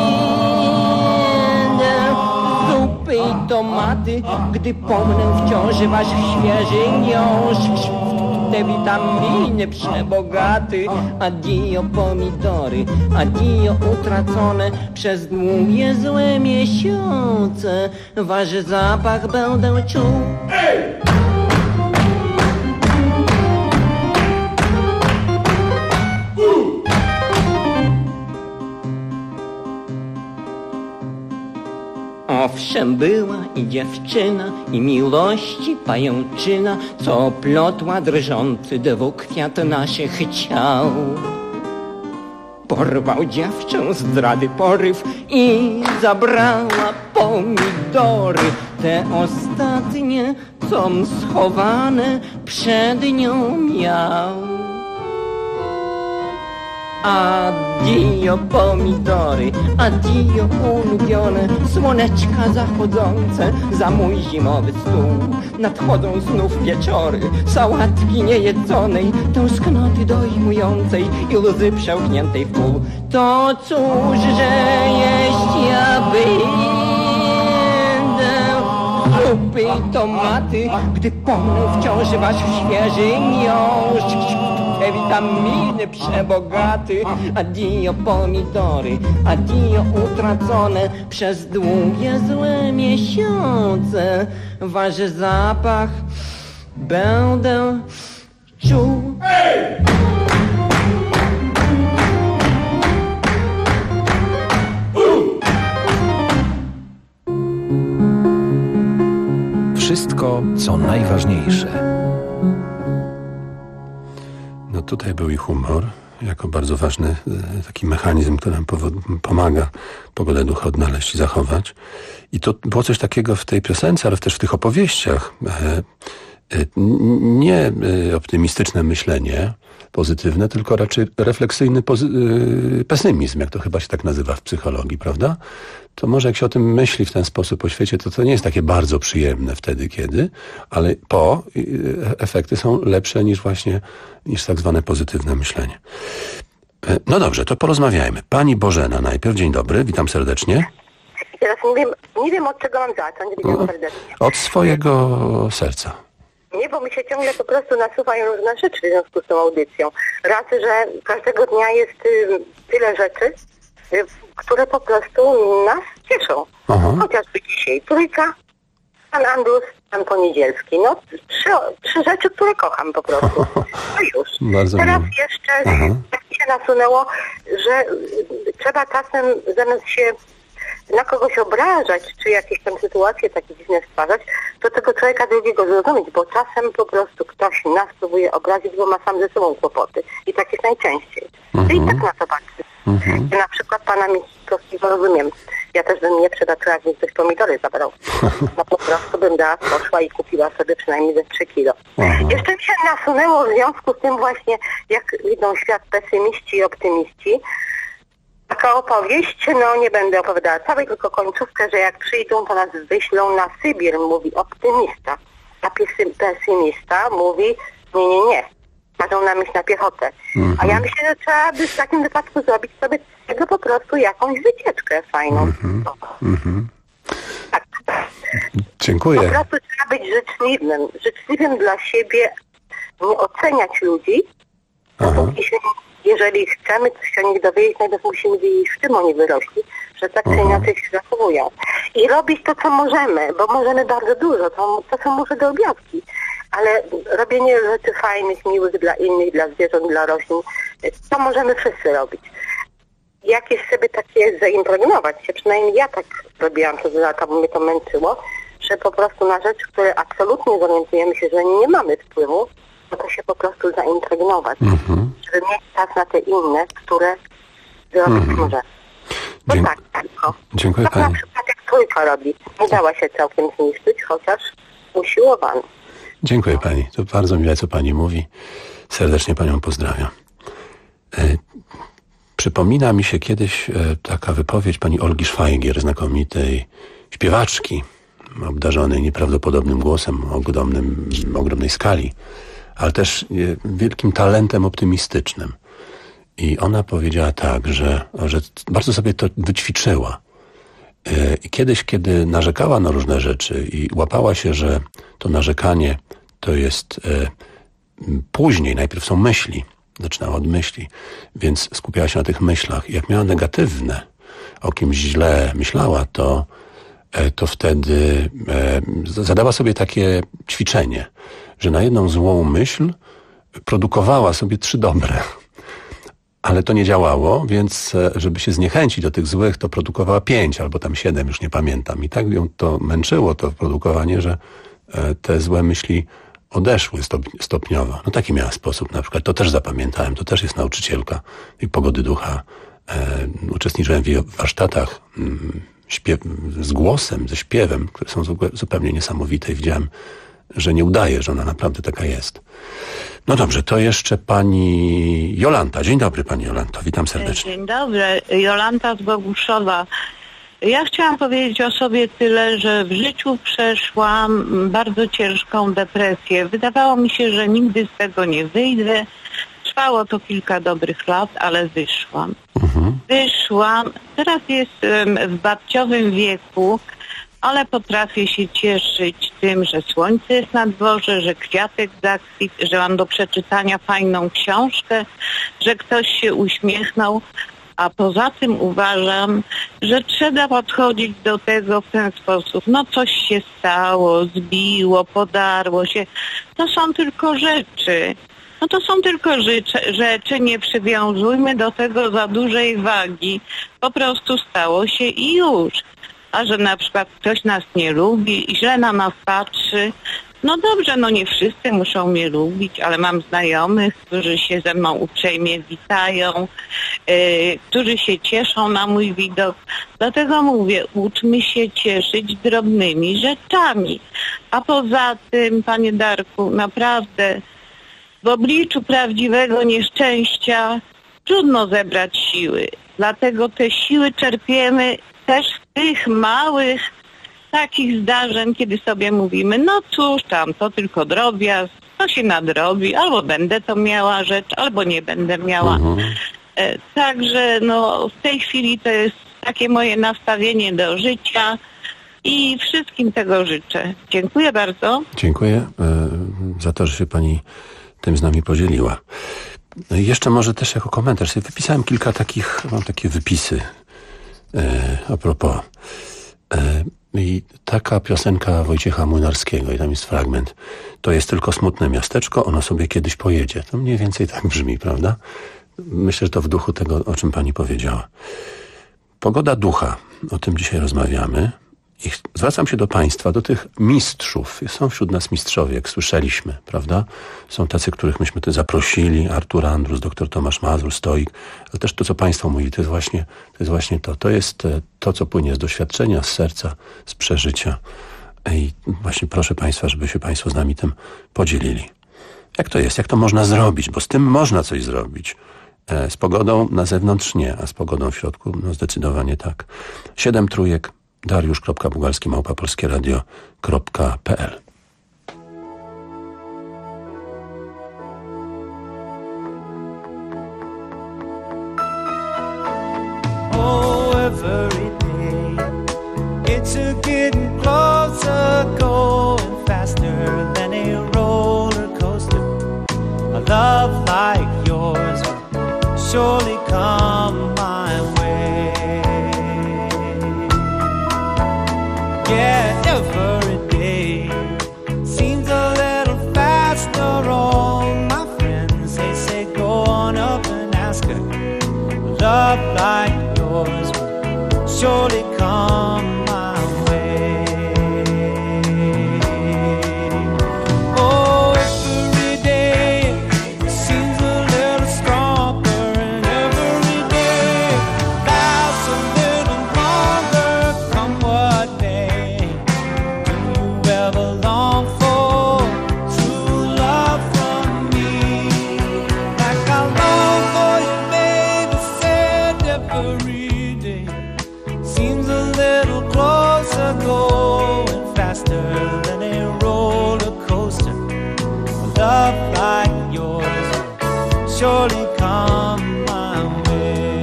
zupy i tomaty, gdy pomnę wciąż wasz świeży miąższ, te witaminy przebogaty. Addio pomidory, addio utracone, przez długie złe miesiące wasz zapach będę czuł. Owszem, była i dziewczyna, i miłości pajęczyna, co plotła drżący dwukwiat naszych ciał. Porwał dziewczę zdrady poryw i zabrała pomidory, te ostatnie, com schowane przed nią miał. Addio pomidory, addio ulubione, słoneczka zachodzące za mój zimowy stół. Nadchodzą znów wieczory, sałatki niejedzonej, tęsknoty dojmującej i łzy przełkniętej w pół. To cóż, że jeść ja będę zupy i tomaty, gdy pomnę wciąż wasz świeży miąższ, te witaminy przebogaty. Addio pomidory, addio utracone, przez długie złe miesiące wasz zapach będę czuł. Wszystko, co najważniejsze. No tutaj był i humor, jako bardzo ważny taki mechanizm, który nam pomaga pogodę ducha odnaleźć i zachować. I to było coś takiego w tej piosence, ale też w tych opowieściach. Nie optymistyczne myślenie pozytywne, tylko raczej refleksyjny pesymizm, jak to chyba się tak nazywa w psychologii, prawda? To może jak się o tym myśli w ten sposób po świecie, to nie jest takie bardzo przyjemne wtedy, kiedy, ale efekty są lepsze niż tak zwane pozytywne myślenie. No dobrze, to porozmawiajmy. Pani Bożena najpierw, dzień dobry, witam serdecznie. Teraz nie wiem od czego mam zacząć, witam serdecznie. Od swojego serca. Nie, bo mi się ciągle po prostu nasuwają różne rzeczy w związku z tą audycją. Raz, że każdego dnia jest tyle rzeczy, które po prostu nas cieszą. Aha. Chociażby dzisiaj Trójka, pan Andrus, pan Poniedzielski. No, trzy rzeczy, które kocham po prostu. No już. Bardzo teraz jeszcze tak mi się nasunęło, że trzeba czasem zamiast się na kogoś obrażać, czy jakieś tam sytuacje takie dziwne stwarzać, to tego człowieka drugiego zrozumieć, bo czasem po prostu ktoś nas próbuje obrazić, bo ma sam ze sobą kłopoty. I tak jest najczęściej. I tak na to patrzę. Ja na przykład pana Michnikowskiego rozumiem. Ja też bym nie przebaczyła, jak mi ktoś pomidory zabrał. No po prostu bym poszła i kupiła sobie przynajmniej ze 3 kilo. Jeszcze mi się nasunęło w związku z tym właśnie, jak widzą świat pesymiści i optymiści. Taka opowieść, no nie będę opowiadała całej, tylko końcówkę, że jak przyjdą, to nas wyślą na Sybir, mówi optymista. A pesymista mówi nie. Każą nam iść na piechotę. A ja myślę, że trzeba by w takim wypadku zrobić sobie tego po prostu jakąś wycieczkę fajną. Tak. Dziękuję. Po prostu trzeba być życzliwym dla siebie, nie oceniać ludzi, jeżeli chcemy coś o nich dowiedzieć, najpierw musimy wiedzieć, w czym oni wyrośli, że tak czy inaczej się zachowują. I robić to, co możemy, bo możemy bardzo dużo, to są może drobiazgi, ale robienie rzeczy fajnych, miłych dla innych, dla zwierząt, dla roślin, to możemy wszyscy robić. Jakieś sobie takie zaimpregnować się, przynajmniej ja tak robiłam przez lata, bo mnie to męczyło, że po prostu na rzeczy, które absolutnie zorientujemy się, że nie mamy wpływu, no to się po prostu zaimpregnować, żeby mieć czas na te inne, które zrobić możemy. No tak, tylko. Dziękuję tak pani. Na przykład jak Trójka robi, nie dała się całkiem zniszczyć, chociaż usiłowano. Dziękuję pani, to bardzo miłe, co pani mówi. Serdecznie panią pozdrawiam. Przypomina mi się kiedyś taka wypowiedź pani Olgi Szwajgier, znakomitej śpiewaczki, obdarzonej nieprawdopodobnym głosem, ogromnej skali, ale też wielkim talentem optymistycznym. I ona powiedziała tak, że bardzo sobie to wyćwiczyła. I kiedyś, kiedy narzekała na różne rzeczy i łapała się, że to narzekanie to jest później, najpierw są myśli, zaczynała od myśli, więc skupiała się na tych myślach. I jak miała negatywne, o kimś źle myślała, to wtedy zadała sobie takie ćwiczenie, że na jedną złą myśl produkowała sobie 3 dobre. Ale to nie działało, więc żeby się zniechęcić do tych złych, to produkowała 5 albo tam 7, już nie pamiętam. I tak ją to męczyło, to produkowanie, że te złe myśli odeszły stopniowo. No taki miała sposób na przykład. To też zapamiętałem, to też jest nauczycielka i pogody ducha. Uczestniczyłem w jej warsztatach z głosem, ze śpiewem, które są zupełnie niesamowite i widziałem, że nie udaje, że ona naprawdę taka jest. No dobrze, to jeszcze pani Jolanta. Dzień dobry, pani Jolanto, witam serdecznie. Dzień dobry, Jolanta z Boguszowa. Ja chciałam powiedzieć o sobie tyle, że w życiu przeszłam bardzo ciężką depresję. Wydawało mi się, że nigdy z tego nie wyjdę. Trwało to kilka dobrych lat, ale wyszłam. Wyszłam. Teraz jestem w babciowym wieku, ale potrafię się cieszyć tym, że słońce jest na dworze, że kwiatek zakwitł, że mam do przeczytania fajną książkę, że ktoś się uśmiechnął. A poza tym uważam, że trzeba podchodzić do tego w ten sposób. No coś się stało, zbiło, podarło się. To są tylko rzeczy. No to są tylko rzeczy, nie przywiązujmy do tego za dużej wagi. Po prostu stało się i już. A że na przykład ktoś nas nie lubi i źle na nas patrzy, no dobrze, no nie wszyscy muszą mnie lubić, ale mam znajomych, którzy się ze mną uprzejmie witają, którzy się cieszą na mój widok. Dlatego mówię, uczmy się cieszyć drobnymi rzeczami. A poza tym, panie Darku, naprawdę w obliczu prawdziwego nieszczęścia trudno zebrać siły. Dlatego te siły czerpiemy też w tych małych takich zdarzeń, kiedy sobie mówimy, no cóż tam, to tylko drobiazg, to się nadrobi, albo będę to miała rzecz, albo nie będę miała. Także no w tej chwili to jest takie moje nastawienie do życia i wszystkim tego życzę. Dziękuję bardzo. Dziękuję za to, że się pani tym z nami podzieliła. No i jeszcze może też jako komentarz sobie wypisałem kilka takich, mam takie wypisy a propos. I taka piosenka Wojciecha Młynarskiego, i tam jest fragment. To jest tylko smutne miasteczko, ono sobie kiedyś pojedzie. To mniej więcej tak brzmi, prawda? Myślę, że to w duchu tego, o czym pani powiedziała. Pogoda ducha, o tym dzisiaj rozmawiamy. I zwracam się do państwa, do tych mistrzów. Są wśród nas mistrzowie, jak słyszeliśmy, prawda? Są tacy, których myśmy tu zaprosili. Artur Andrus, dr Tomasz Mazur, stoik. Ale też to, co państwo mówili, to jest właśnie to. To jest to, co płynie z doświadczenia, z serca, z przeżycia. I właśnie proszę państwa, żeby się państwo z nami tym podzielili. Jak to jest? Jak to można zrobić? Bo z tym można coś zrobić. Z pogodą na zewnątrz nie, a z pogodą w środku no zdecydowanie tak. 7 trójek. dariusz.bugalski@polskieradio.pl Oh, every day it's a getting closer, going faster than a roller coaster. A love like yours will surely come my way. Yeah, every day seems a little faster. All my friends, they say go on up and ask her. Love like yours will surely come my way. Oh, every day seems a little stronger, and every day lasts a little longer. Come what may, do you ever long for true love from me? Like I long for your surely come my way.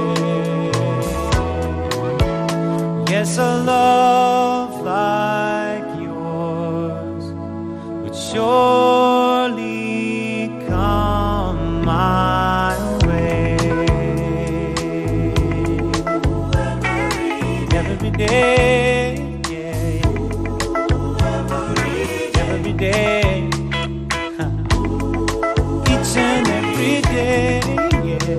Yes, a love like yours would surely come my way. Every day, yeah, every day, each and every day, yeah.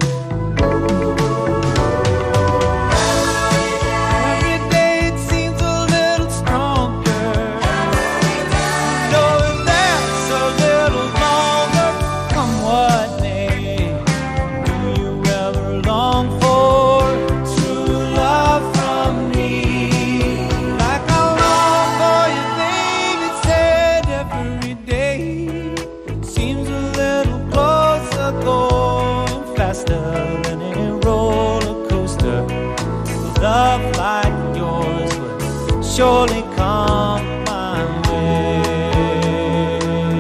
Every day it seems a little stronger, knowing that's a little longer. Come what may, do you ever long for true love from me? Like I long for you, baby, said every day. Seems a little closer, going faster than a roller coaster. Love like yours would surely come my way.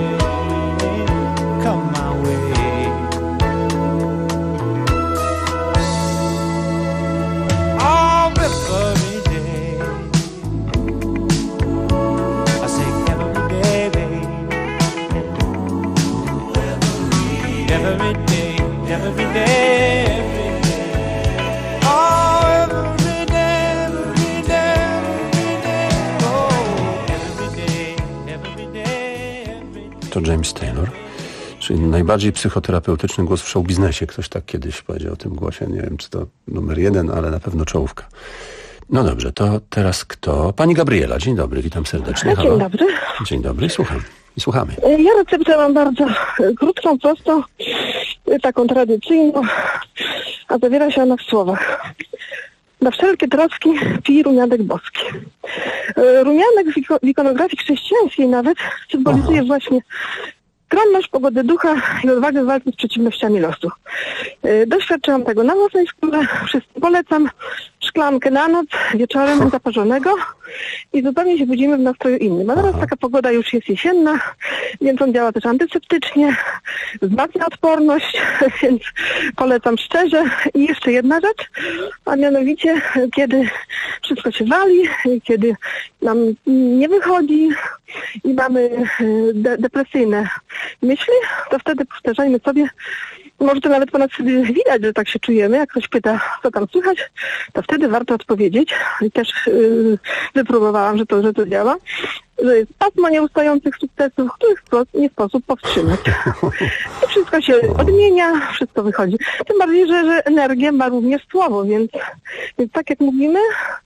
Come my way. Oh, every day. I say every day, baby. Every day, every day, every day. Oh, every day, every day, every day. Oh, every day, every day, every day. To James Taylor, czyli najbardziej psychoterapeutyczny głos w show biznesie. Ktoś tak kiedyś powiedział o tym głosie. Nie wiem, czy to numer 1, ale na pewno czołówka. No dobrze, to teraz kto? Pani Gabriela, dzień dobry, witam serdecznie. Halo. Dzień dobry. Dzień dobry, słucham. I słuchamy. Ja receptę mam bardzo krótką, prostą, taką tradycyjną, a zawiera się ona w słowach. Na wszelkie troski pij rumianek boski. Rumianek w ikonografii chrześcijańskiej nawet symbolizuje właśnie skromność, pogodę ducha i odwagę w walce z przeciwnościami losu. Doświadczyłam tego na własnej skórze. Wszystkim polecam szklankę na noc, wieczorem zaparzonego i zupełnie się budzimy w nastroju innym. A teraz taka pogoda już jest jesienna, więc on działa też antyseptycznie, wzmacnia odporność, więc polecam szczerze. I jeszcze jedna rzecz, a mianowicie kiedy wszystko się wali, kiedy nam nie wychodzi i mamy depresyjne myśli, to wtedy powtarzajmy sobie, może to nawet po nas widać, że tak się czujemy, jak ktoś pyta, co tam słychać, to wtedy warto odpowiedzieć. I też wypróbowałam, że to działa, że jest pasmo nieustających sukcesów, których nie sposób powstrzymać. I wszystko się odmienia, wszystko wychodzi. Tym bardziej, że energię ma również słowo, więc tak jak mówimy,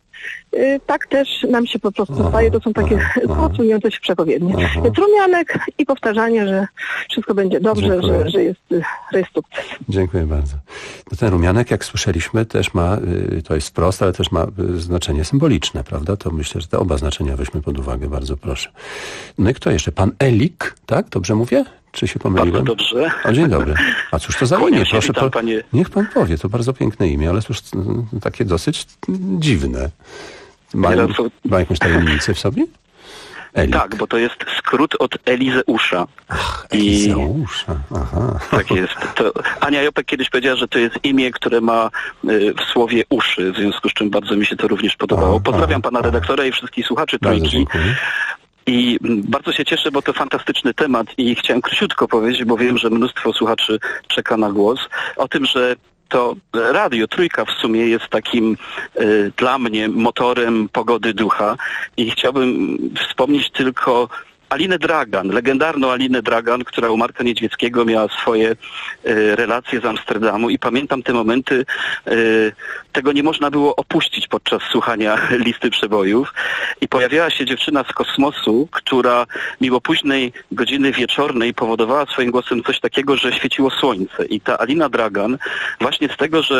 tak też nam się po prostu staje. To są takie posunięte się przepowiednie. Jest rumianek i powtarzanie, że wszystko będzie dobrze, że jest sukces. Dziękuję bardzo. No ten rumianek, jak słyszeliśmy, też ma, to jest wprost, ale też ma znaczenie symboliczne, prawda? To myślę, że te oba znaczenia weźmy pod uwagę, bardzo proszę. No i kto jeszcze? Pan Elik, tak? Dobrze mówię? Czy się pomyliłem? Bardzo dobrze. O, dzień dobry. A cóż to za imię? Proszę, panie... Niech pan powie, to bardzo piękne imię, ale cóż, takie dosyć dziwne. Ma jakąś tajemnicę w sobie? Elik. Tak, bo to jest skrót od Elizeusza. Ach, Elizeusza, aha. Tak jest. To Ania Jopek kiedyś powiedziała, że to jest imię, które ma w słowie uszy, w związku z czym bardzo mi się to również podobało. Pozdrawiam pana redaktora i wszystkich słuchaczy Trójki. I bardzo się cieszę, bo to fantastyczny temat i chciałem króciutko powiedzieć, bo wiem, że mnóstwo słuchaczy czeka na głos, o tym, że to radio Trójka w sumie jest takim dla mnie motorem pogody ducha i chciałbym wspomnieć tylko Alinę Dragan, legendarną Alinę Dragan, która u Marka Niedźwieckiego miała swoje relacje z Amsterdamu i pamiętam te momenty, tego nie można było opuścić podczas słuchania listy przebojów i pojawiała się dziewczyna z kosmosu, która mimo późnej godziny wieczornej powodowała swoim głosem coś takiego, że świeciło słońce i ta Alina Dragan właśnie z tego, że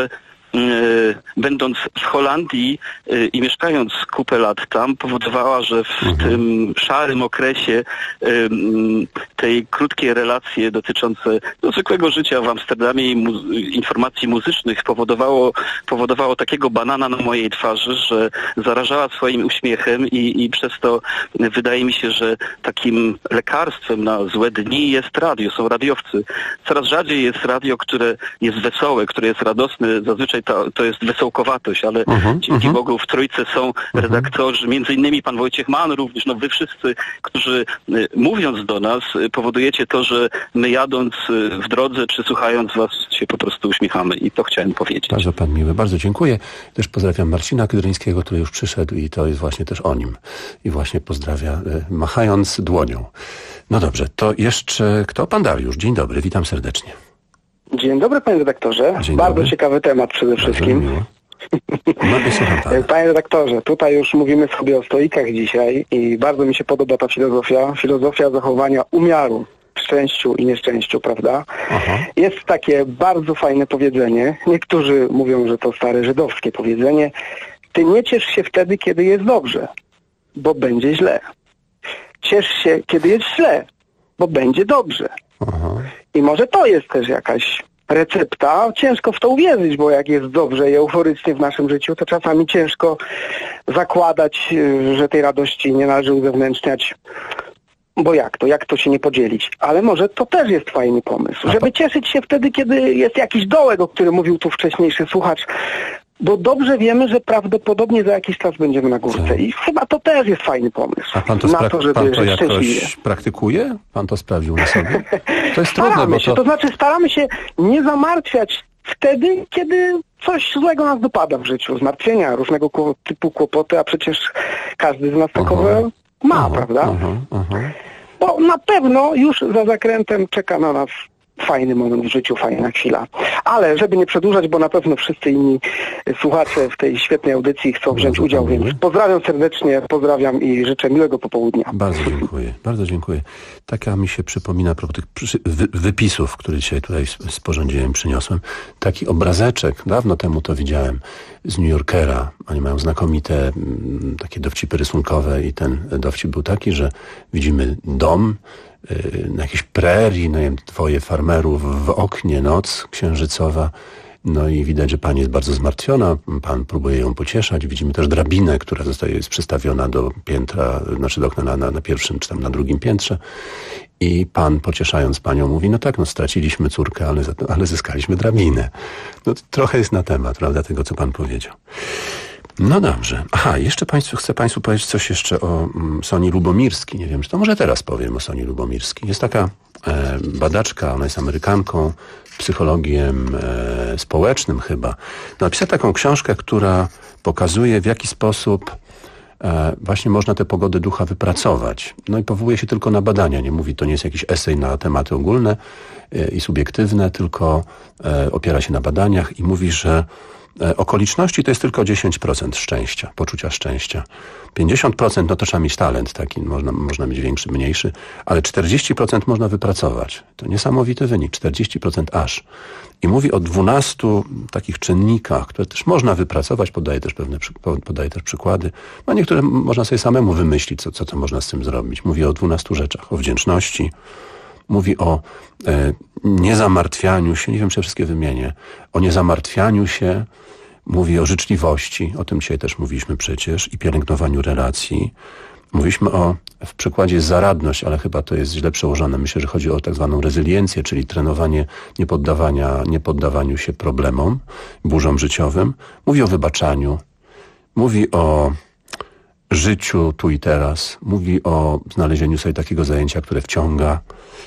będąc w Holandii i mieszkając kupę lat tam, powodowała, że w tym szarym okresie tej krótkiej relacje dotyczące zwykłego życia w Amsterdamie i informacji muzycznych powodowało takiego banana na mojej twarzy, że zarażała swoim uśmiechem i przez to wydaje mi się, że takim lekarstwem na złe dni jest radio, są radiowcy. Coraz rzadziej jest radio, które jest wesołe, które jest radosne. Zazwyczaj to jest wesołkowatość, ale dzięki Bogu w Trójce są redaktorzy, między innymi pan Wojciech Mann również, wy wszyscy, którzy mówiąc do nas powodujecie to, że my jadąc w drodze czy słuchając was się po prostu uśmiechamy i to chciałem powiedzieć. Bardzo pan miły, bardzo dziękuję. Też pozdrawiam Marcina Kydryńskiego, który już przyszedł i to jest właśnie też o nim. I właśnie pozdrawia, machając dłonią. No dobrze, to jeszcze kto? Pan Dariusz. Dzień dobry, witam serdecznie. Dzień dobry, panie redaktorze. Bardzo ciekawy temat przede wszystkim. Panie redaktorze, tutaj już mówimy sobie o stoikach dzisiaj i bardzo mi się podoba ta filozofia zachowania umiaru w szczęściu i nieszczęściu, prawda? Jest takie bardzo fajne powiedzenie, niektórzy mówią, że to stare żydowskie powiedzenie: ty nie ciesz się wtedy, kiedy jest dobrze, bo będzie źle. Ciesz się, kiedy jest źle, bo będzie dobrze. I może to jest też jakaś recepta. Ciężko w to uwierzyć, bo jak jest dobrze i euforycznie w naszym życiu, to czasami ciężko zakładać, że tej radości nie należy uzewnętrzniać. Bo jak to się nie podzielić? Ale może to też jest fajny pomysł, żeby cieszyć się wtedy, kiedy jest jakiś dołek, o którym mówił tu wcześniejszy słuchacz. Bo dobrze wiemy, że prawdopodobnie za jakiś czas będziemy na górce. I chyba to też jest fajny pomysł. A pan to, pan to jakoś praktykuje? Pan to sprawdził na sobie? To jest trudne, bo to znaczy staramy się nie zamartwiać wtedy, kiedy coś złego nas dopada w życiu. Zmartwienia, różnego typu kłopoty, a przecież każdy z nas takowe ma, prawda? Bo na pewno już za zakrętem czeka na nas fajny moment w życiu, fajna chwila. Ale żeby nie przedłużać, bo na pewno wszyscy inni słuchacze w tej świetnej audycji chcą wziąć udział, więc pozdrawiam serdecznie, pozdrawiam i życzę miłego popołudnia. Bardzo dziękuję. Taka mi się przypomina a propos tych wypisów, które dzisiaj tutaj z porządziłem, przyniosłem. Taki obrazeczek, dawno temu to widziałem, z New Yorkera. Oni mają znakomite takie dowcipy rysunkowe i ten dowcip był taki, że widzimy dom na jakiejś prerii, no nie wiem, dwoje farmerów w oknie, noc księżycowa, no i widać, że pani jest bardzo zmartwiona, pan próbuje ją pocieszać, widzimy też drabinę, która jest przystawiona do piętra, znaczy do okna na pierwszym czy tam na drugim piętrze i pan pocieszając panią mówi, no tak, no straciliśmy córkę, ale zyskaliśmy drabinę. No trochę jest na temat, prawda, tego, co pan powiedział. No dobrze. Aha, jeszcze chcę Państwu powiedzieć coś jeszcze o Soni Lubomirski. Nie wiem, czy to może teraz powiem o Soni Lubomirski. Jest taka badaczka, ona jest Amerykanką, psychologiem społecznym chyba. Napisała taką książkę, która pokazuje, w jaki sposób właśnie można tę pogodę ducha wypracować. No i powołuje się tylko na badania. Nie mówi, to nie jest jakiś esej na tematy ogólne i subiektywne, tylko opiera się na badaniach i mówi, że okoliczności to jest tylko 10% szczęścia, poczucia szczęścia. 50% no to trzeba mieć talent taki, można mieć większy, mniejszy, ale 40% można wypracować. To niesamowity wynik, 40% aż. I mówi o 12 takich czynnikach, które też można wypracować, podaje też przykłady. No niektóre można sobie samemu wymyślić, co to można z tym zrobić. Mówi o 12 rzeczach, o wdzięczności, mówi o niezamartwianiu się, nie wiem, czy wszystkie wymienię, o niezamartwianiu się, mówi o życzliwości, o tym dzisiaj też mówiliśmy przecież, i pielęgnowaniu relacji. Mówiliśmy w przykładzie zaradność, ale chyba to jest źle przełożone. Myślę, że chodzi o tak zwaną rezyliencję, czyli trenowanie niepoddawaniu się problemom, burzom życiowym. Mówi o wybaczaniu, mówi o życiu tu i teraz, mówi o znalezieniu sobie takiego zajęcia, które wciąga,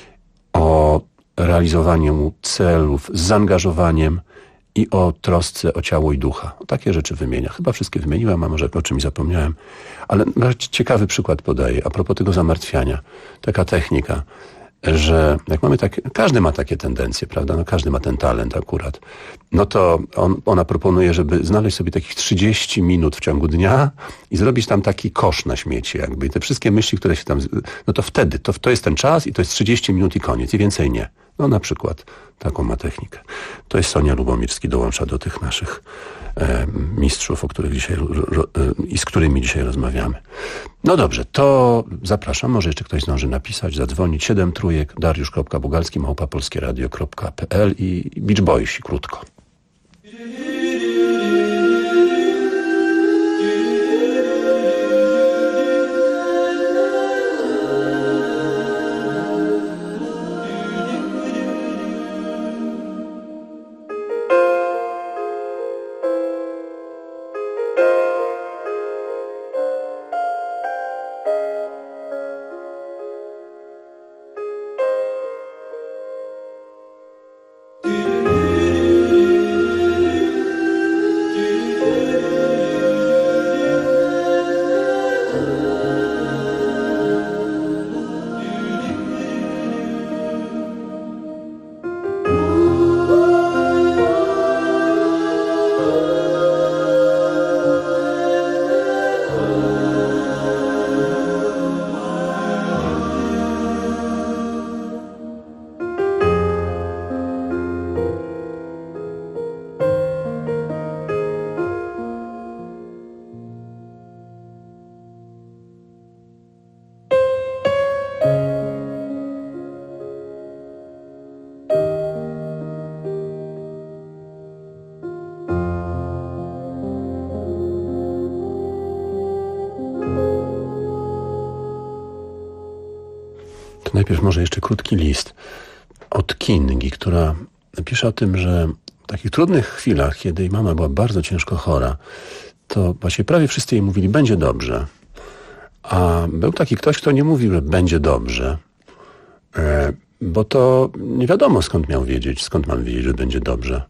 o realizowaniu celów z zaangażowaniem i o trosce o ciało i ducha. Takie rzeczy wymienia. Chyba wszystkie wymieniłem, a może o czymś zapomniałem. Ale ciekawy przykład podaję a propos tego zamartwiania. Taka technika, że jak mamy każdy ma takie tendencje, prawda? No każdy ma ten talent akurat. No to ona proponuje, żeby znaleźć sobie takich 30 minut w ciągu dnia i zrobić tam taki kosz na śmieci jakby. I te wszystkie myśli, które się tam... No to wtedy, to jest ten czas i to jest 30 minut i koniec. I więcej nie. No na przykład taką ma technikę. To jest Sonia Lubomirski, dołącza do tych naszych mistrzów, o których dzisiaj i z którymi dzisiaj rozmawiamy. No dobrze, to zapraszam, może jeszcze ktoś zdąży napisać, zadzwonić. 7 trójek, dariusz.bugalski@polskieradio.pl i Beach Boysi krótko. Najpierw może jeszcze krótki list od Kingi, która pisze o tym, że w takich trudnych chwilach, kiedy jej mama była bardzo ciężko chora, to właśnie prawie wszyscy jej mówili, będzie dobrze. A był taki ktoś, kto nie mówił, że będzie dobrze, bo to nie wiadomo skąd mam wiedzieć, że będzie dobrze.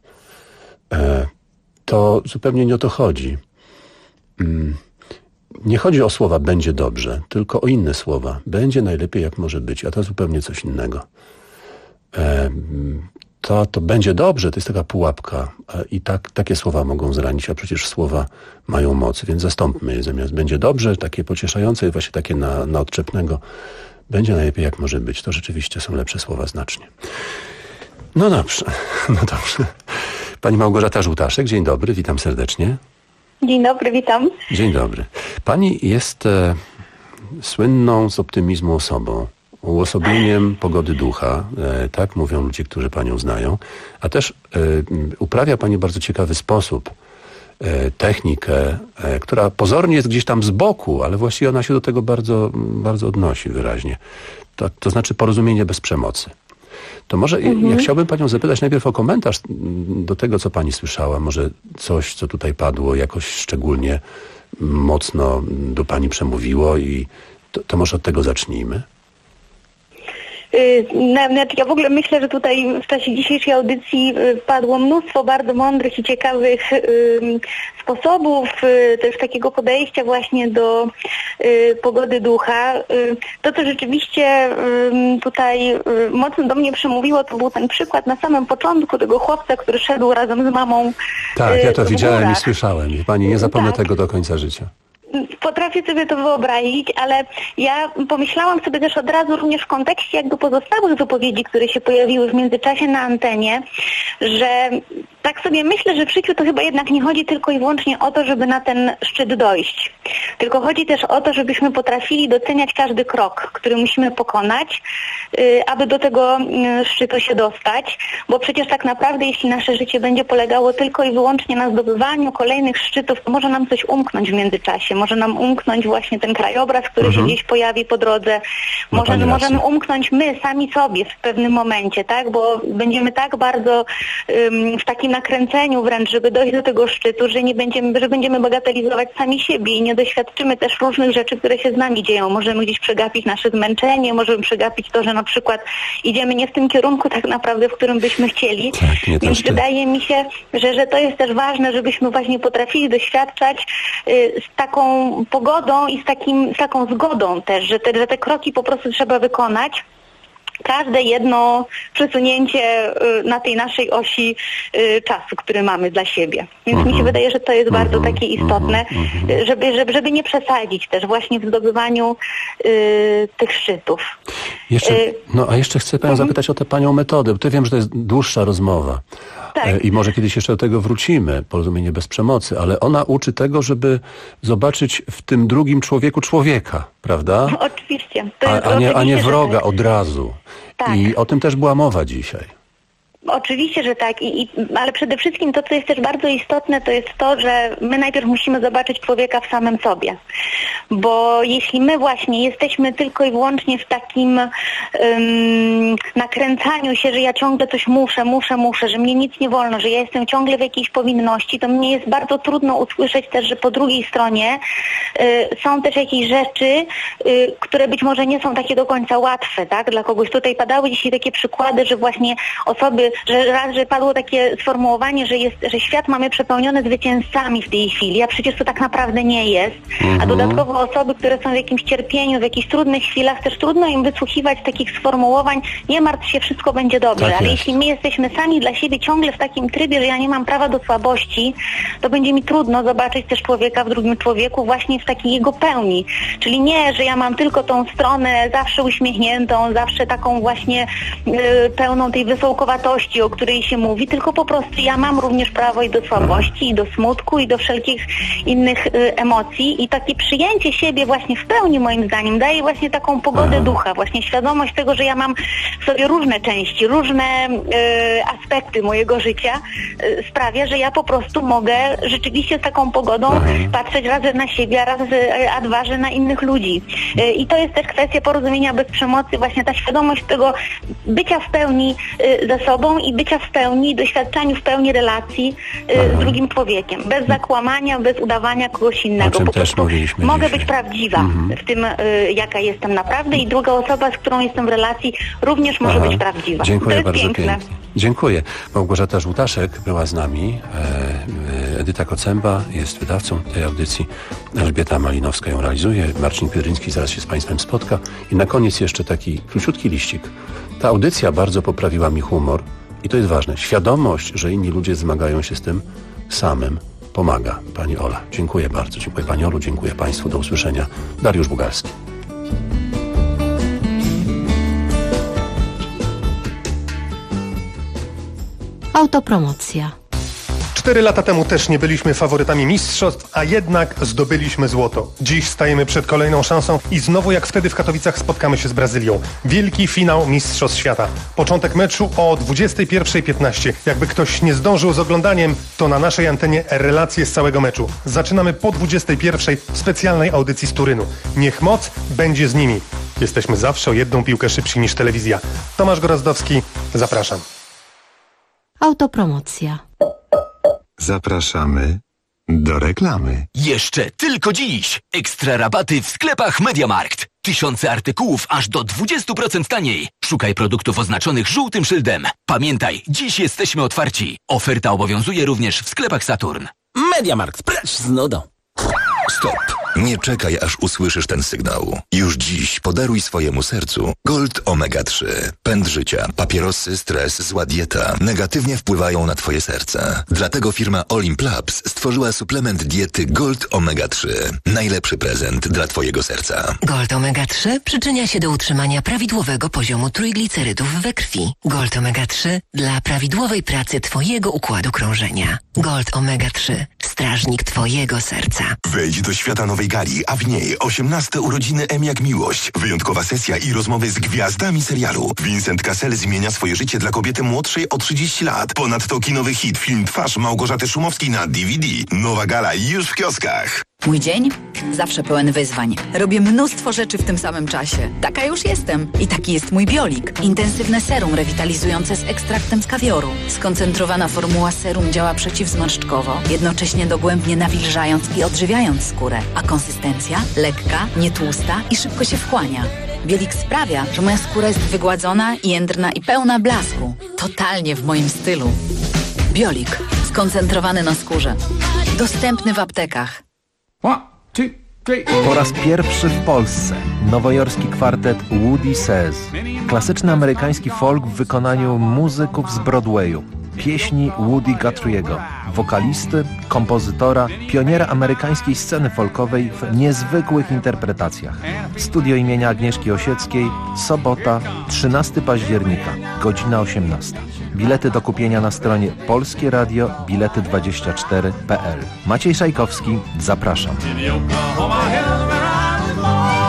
To zupełnie nie o to chodzi. Nie chodzi o słowa będzie dobrze, tylko o inne słowa. Będzie najlepiej jak może być, a to zupełnie coś innego. To będzie dobrze, to jest taka pułapka i takie słowa mogą zranić, a przecież słowa mają moc, więc zastąpmy je zamiast będzie dobrze, takie pocieszające, właśnie takie na odczepnego. Będzie najlepiej jak może być. To rzeczywiście są lepsze słowa znacznie. No dobrze. Pani Małgorzata Żółtaszek, dzień dobry, witam serdecznie. Dzień dobry, witam. Dzień dobry. Pani jest słynną z optymizmu osobą, uosobieniem pogody ducha, tak mówią ludzie, którzy Panią znają, a też uprawia Pani w bardzo ciekawy sposób technikę, która pozornie jest gdzieś tam z boku, ale właściwie ona się do tego bardzo, bardzo odnosi wyraźnie. To znaczy porozumienie bez przemocy. To może ja chciałbym Panią zapytać najpierw o komentarz do tego, co Pani słyszała. Może coś, co tutaj padło, jakoś szczególnie mocno do Pani przemówiło i to może od tego zacznijmy. Ja w ogóle myślę, że tutaj w czasie dzisiejszej audycji padło mnóstwo bardzo mądrych i ciekawych sposobów, też takiego podejścia właśnie do pogody ducha. To, co rzeczywiście tutaj mocno do mnie przemówiło, to był ten przykład na samym początku tego chłopca, który szedł razem z mamą. Tak, ja to widziałem i słyszałem. Pani nie zapomnę tego do końca życia. Potrafię sobie to wyobrazić, ale ja pomyślałam sobie też od razu również w kontekście jakby pozostałych wypowiedzi, które się pojawiły w międzyczasie na antenie, że tak sobie myślę, że w życiu to chyba jednak nie chodzi tylko i wyłącznie o to, żeby na ten szczyt dojść. Tylko chodzi też o to, żebyśmy potrafili doceniać każdy krok, który musimy pokonać, aby do tego szczytu się dostać, bo przecież tak naprawdę jeśli nasze życie będzie polegało tylko i wyłącznie na zdobywaniu kolejnych szczytów, to może nam coś umknąć w międzyczasie. Może nam umknąć właśnie ten krajobraz, który się gdzieś pojawi po drodze. Możemy umknąć my sami sobie w pewnym momencie, tak? Bo będziemy tak bardzo w takim nakręceniu wręcz, żeby dojść do tego szczytu, że będziemy bagatelizować sami siebie i nie doświadczymy też różnych rzeczy, które się z nami dzieją. Możemy gdzieś przegapić nasze zmęczenie, możemy przegapić to, że na przykład idziemy nie w tym kierunku tak naprawdę, w którym byśmy chcieli. Tak, więc wydaje mi się, że to jest też ważne, żebyśmy właśnie potrafili doświadczać z taką pogodą i z taką zgodą też, że te kroki po prostu trzeba wykonać. każde jedno przesunięcie na tej naszej osi czasu, który mamy dla siebie. Więc mi się wydaje, że to jest bardzo takie istotne, żeby nie przesadzić też właśnie w zdobywaniu tych szczytów. Jeszcze chcę panią zapytać o tę panią metodę, bo to wiem, że to jest dłuższa rozmowa. Tak. I może kiedyś jeszcze do tego wrócimy, porozumienie bez przemocy, ale ona uczy tego, żeby zobaczyć w tym drugim człowieku człowieka, prawda? Oczywiście. A nie wroga od razu. Tak. I o tym też była mowa dzisiaj. Oczywiście, że tak, ale przede wszystkim to, co jest też bardzo istotne, to jest to, że my najpierw musimy zobaczyć człowieka w samym sobie. Bo jeśli my właśnie jesteśmy tylko i wyłącznie w takim nakręcaniu się, że ja ciągle coś muszę, że mnie nic nie wolno, że ja jestem ciągle w jakiejś powinności, to mnie jest bardzo trudno usłyszeć też, że po drugiej stronie są też jakieś rzeczy, które być może nie są takie do końca łatwe, tak, dla kogoś. Tutaj padały dzisiaj takie przykłady, że właśnie osoby, że padło takie sformułowanie, że świat mamy przepełniony zwycięzcami w tej chwili, a przecież to tak naprawdę nie jest. A dodatkowo osoby, które są w jakimś cierpieniu, w jakichś trudnych chwilach, też trudno im wysłuchiwać takich sformułowań, nie martw się, wszystko będzie dobrze. Tak, ale jeśli my jesteśmy sami dla siebie ciągle w takim trybie, że ja nie mam prawa do słabości, to będzie mi trudno zobaczyć też człowieka w drugim człowieku właśnie w takiej jego pełni. Czyli nie, że ja mam tylko tą stronę zawsze uśmiechniętą, zawsze taką właśnie pełną tej wysołkowatości, o której się mówi, tylko po prostu ja mam również prawo i do słabości, i do smutku, i do wszelkich innych emocji i takie przyjęcie siebie właśnie w pełni moim zdaniem daje właśnie taką pogodę ducha, właśnie świadomość tego, że ja mam w sobie różne części, różne aspekty mojego życia sprawia, że ja po prostu mogę rzeczywiście z taką pogodą patrzeć raz na siebie, a dwa, że na innych ludzi. I to jest też kwestia porozumienia bez przemocy, właśnie ta świadomość tego bycia w pełni ze sobą i bycia w pełni, doświadczaniu w pełni relacji z drugim człowiekiem. Bez zakłamania, bez udawania kogoś innego. Po prostu mogę być prawdziwa w tym, jaka jestem naprawdę i druga osoba, z którą jestem w relacji, również może być prawdziwa. Dziękuję to jest bardzo piękne. pięknie. Dziękuję. Małgorzata Żółtaszek była z nami. Edyta Kocęba jest wydawcą tej audycji. Elżbieta Malinowska ją realizuje. Marcin Piedryński zaraz się z Państwem spotka. I na koniec jeszcze taki króciutki liścik. Ta audycja bardzo poprawiła mi humor. I to jest ważne. Świadomość, że inni ludzie zmagają się z tym samym, pomaga. Pani Ola. Dziękuję bardzo. Dziękuję Pani Olu. Dziękuję Państwu. Do usłyszenia. Dariusz Bugalski. Autopromocja. 4 lata temu też nie byliśmy faworytami mistrzostw, a jednak zdobyliśmy złoto. Dziś stajemy przed kolejną szansą i znowu jak wtedy w Katowicach spotkamy się z Brazylią. Wielki finał Mistrzostw Świata. Początek meczu o 21:15. Jakby ktoś nie zdążył z oglądaniem, to na naszej antenie relacje z całego meczu. Zaczynamy po 21:00 w specjalnej audycji z Turynu. Niech moc będzie z nimi. Jesteśmy zawsze o 1 piłkę szybsi niż telewizja. Tomasz Gorazdowski, zapraszam. Autopromocja. Zapraszamy do reklamy. Jeszcze tylko dziś! Ekstra rabaty w sklepach MediaMarkt. Tysiące artykułów aż do 20% taniej. Szukaj produktów oznaczonych żółtym szyldem. Pamiętaj, dziś jesteśmy otwarci. Oferta obowiązuje również w sklepach Saturn. MediaMarkt, precz z nudą. Stop! Nie czekaj, aż usłyszysz ten sygnał. Już dziś podaruj swojemu sercu Gold Omega 3. Pęd życia, papierosy, stres, zła dieta negatywnie wpływają na twoje serce. Dlatego firma Olimp Labs stworzyła suplement diety Gold Omega 3. Najlepszy prezent dla twojego serca. Gold Omega 3 przyczynia się do utrzymania prawidłowego poziomu trójglicerydów we krwi. Gold Omega 3 dla prawidłowej pracy twojego układu krążenia. Gold Omega 3. Strażnik twojego serca. Wejdź do świata nowej gali, a w niej 18 urodziny M jak miłość. Wyjątkowa sesja i rozmowy z gwiazdami serialu. Vincent Cassel zmienia swoje życie dla kobiety młodszej o 30 lat. Ponadto kinowy hit, film Twarz Małgorzaty Szumowskiej na DVD. Nowa gala już w kioskach. Mój dzień? Zawsze pełen wyzwań. Robię mnóstwo rzeczy w tym samym czasie. Taka już jestem. I taki jest mój Biolik. Intensywne serum rewitalizujące z ekstraktem z kawioru. Skoncentrowana formuła serum działa przeciwzmarszczkowo, jednocześnie dogłębnie nawilżając i odżywiając skórę. A konsystencja? Lekka, nietłusta i szybko się wchłania. Biolik sprawia, że moja skóra jest wygładzona, jędrna i pełna blasku. Totalnie w moim stylu. Biolik. Skoncentrowany na skórze. Dostępny w aptekach. 1, 2, Po raz pierwszy w Polsce nowojorski kwartet Woody Says. Klasyczny amerykański folk w wykonaniu muzyków z Broadwayu. Pieśni Woody Guthrie'ego, wokalisty, kompozytora, pioniera amerykańskiej sceny folkowej w niezwykłych interpretacjach. Studio imienia Agnieszki Osieckiej, sobota, 13 października, godzina 18. Bilety do kupienia na stronie polskieradio bilety24.pl. Maciej Szajkowski, zapraszam. In the Oklahoma hills where I was born.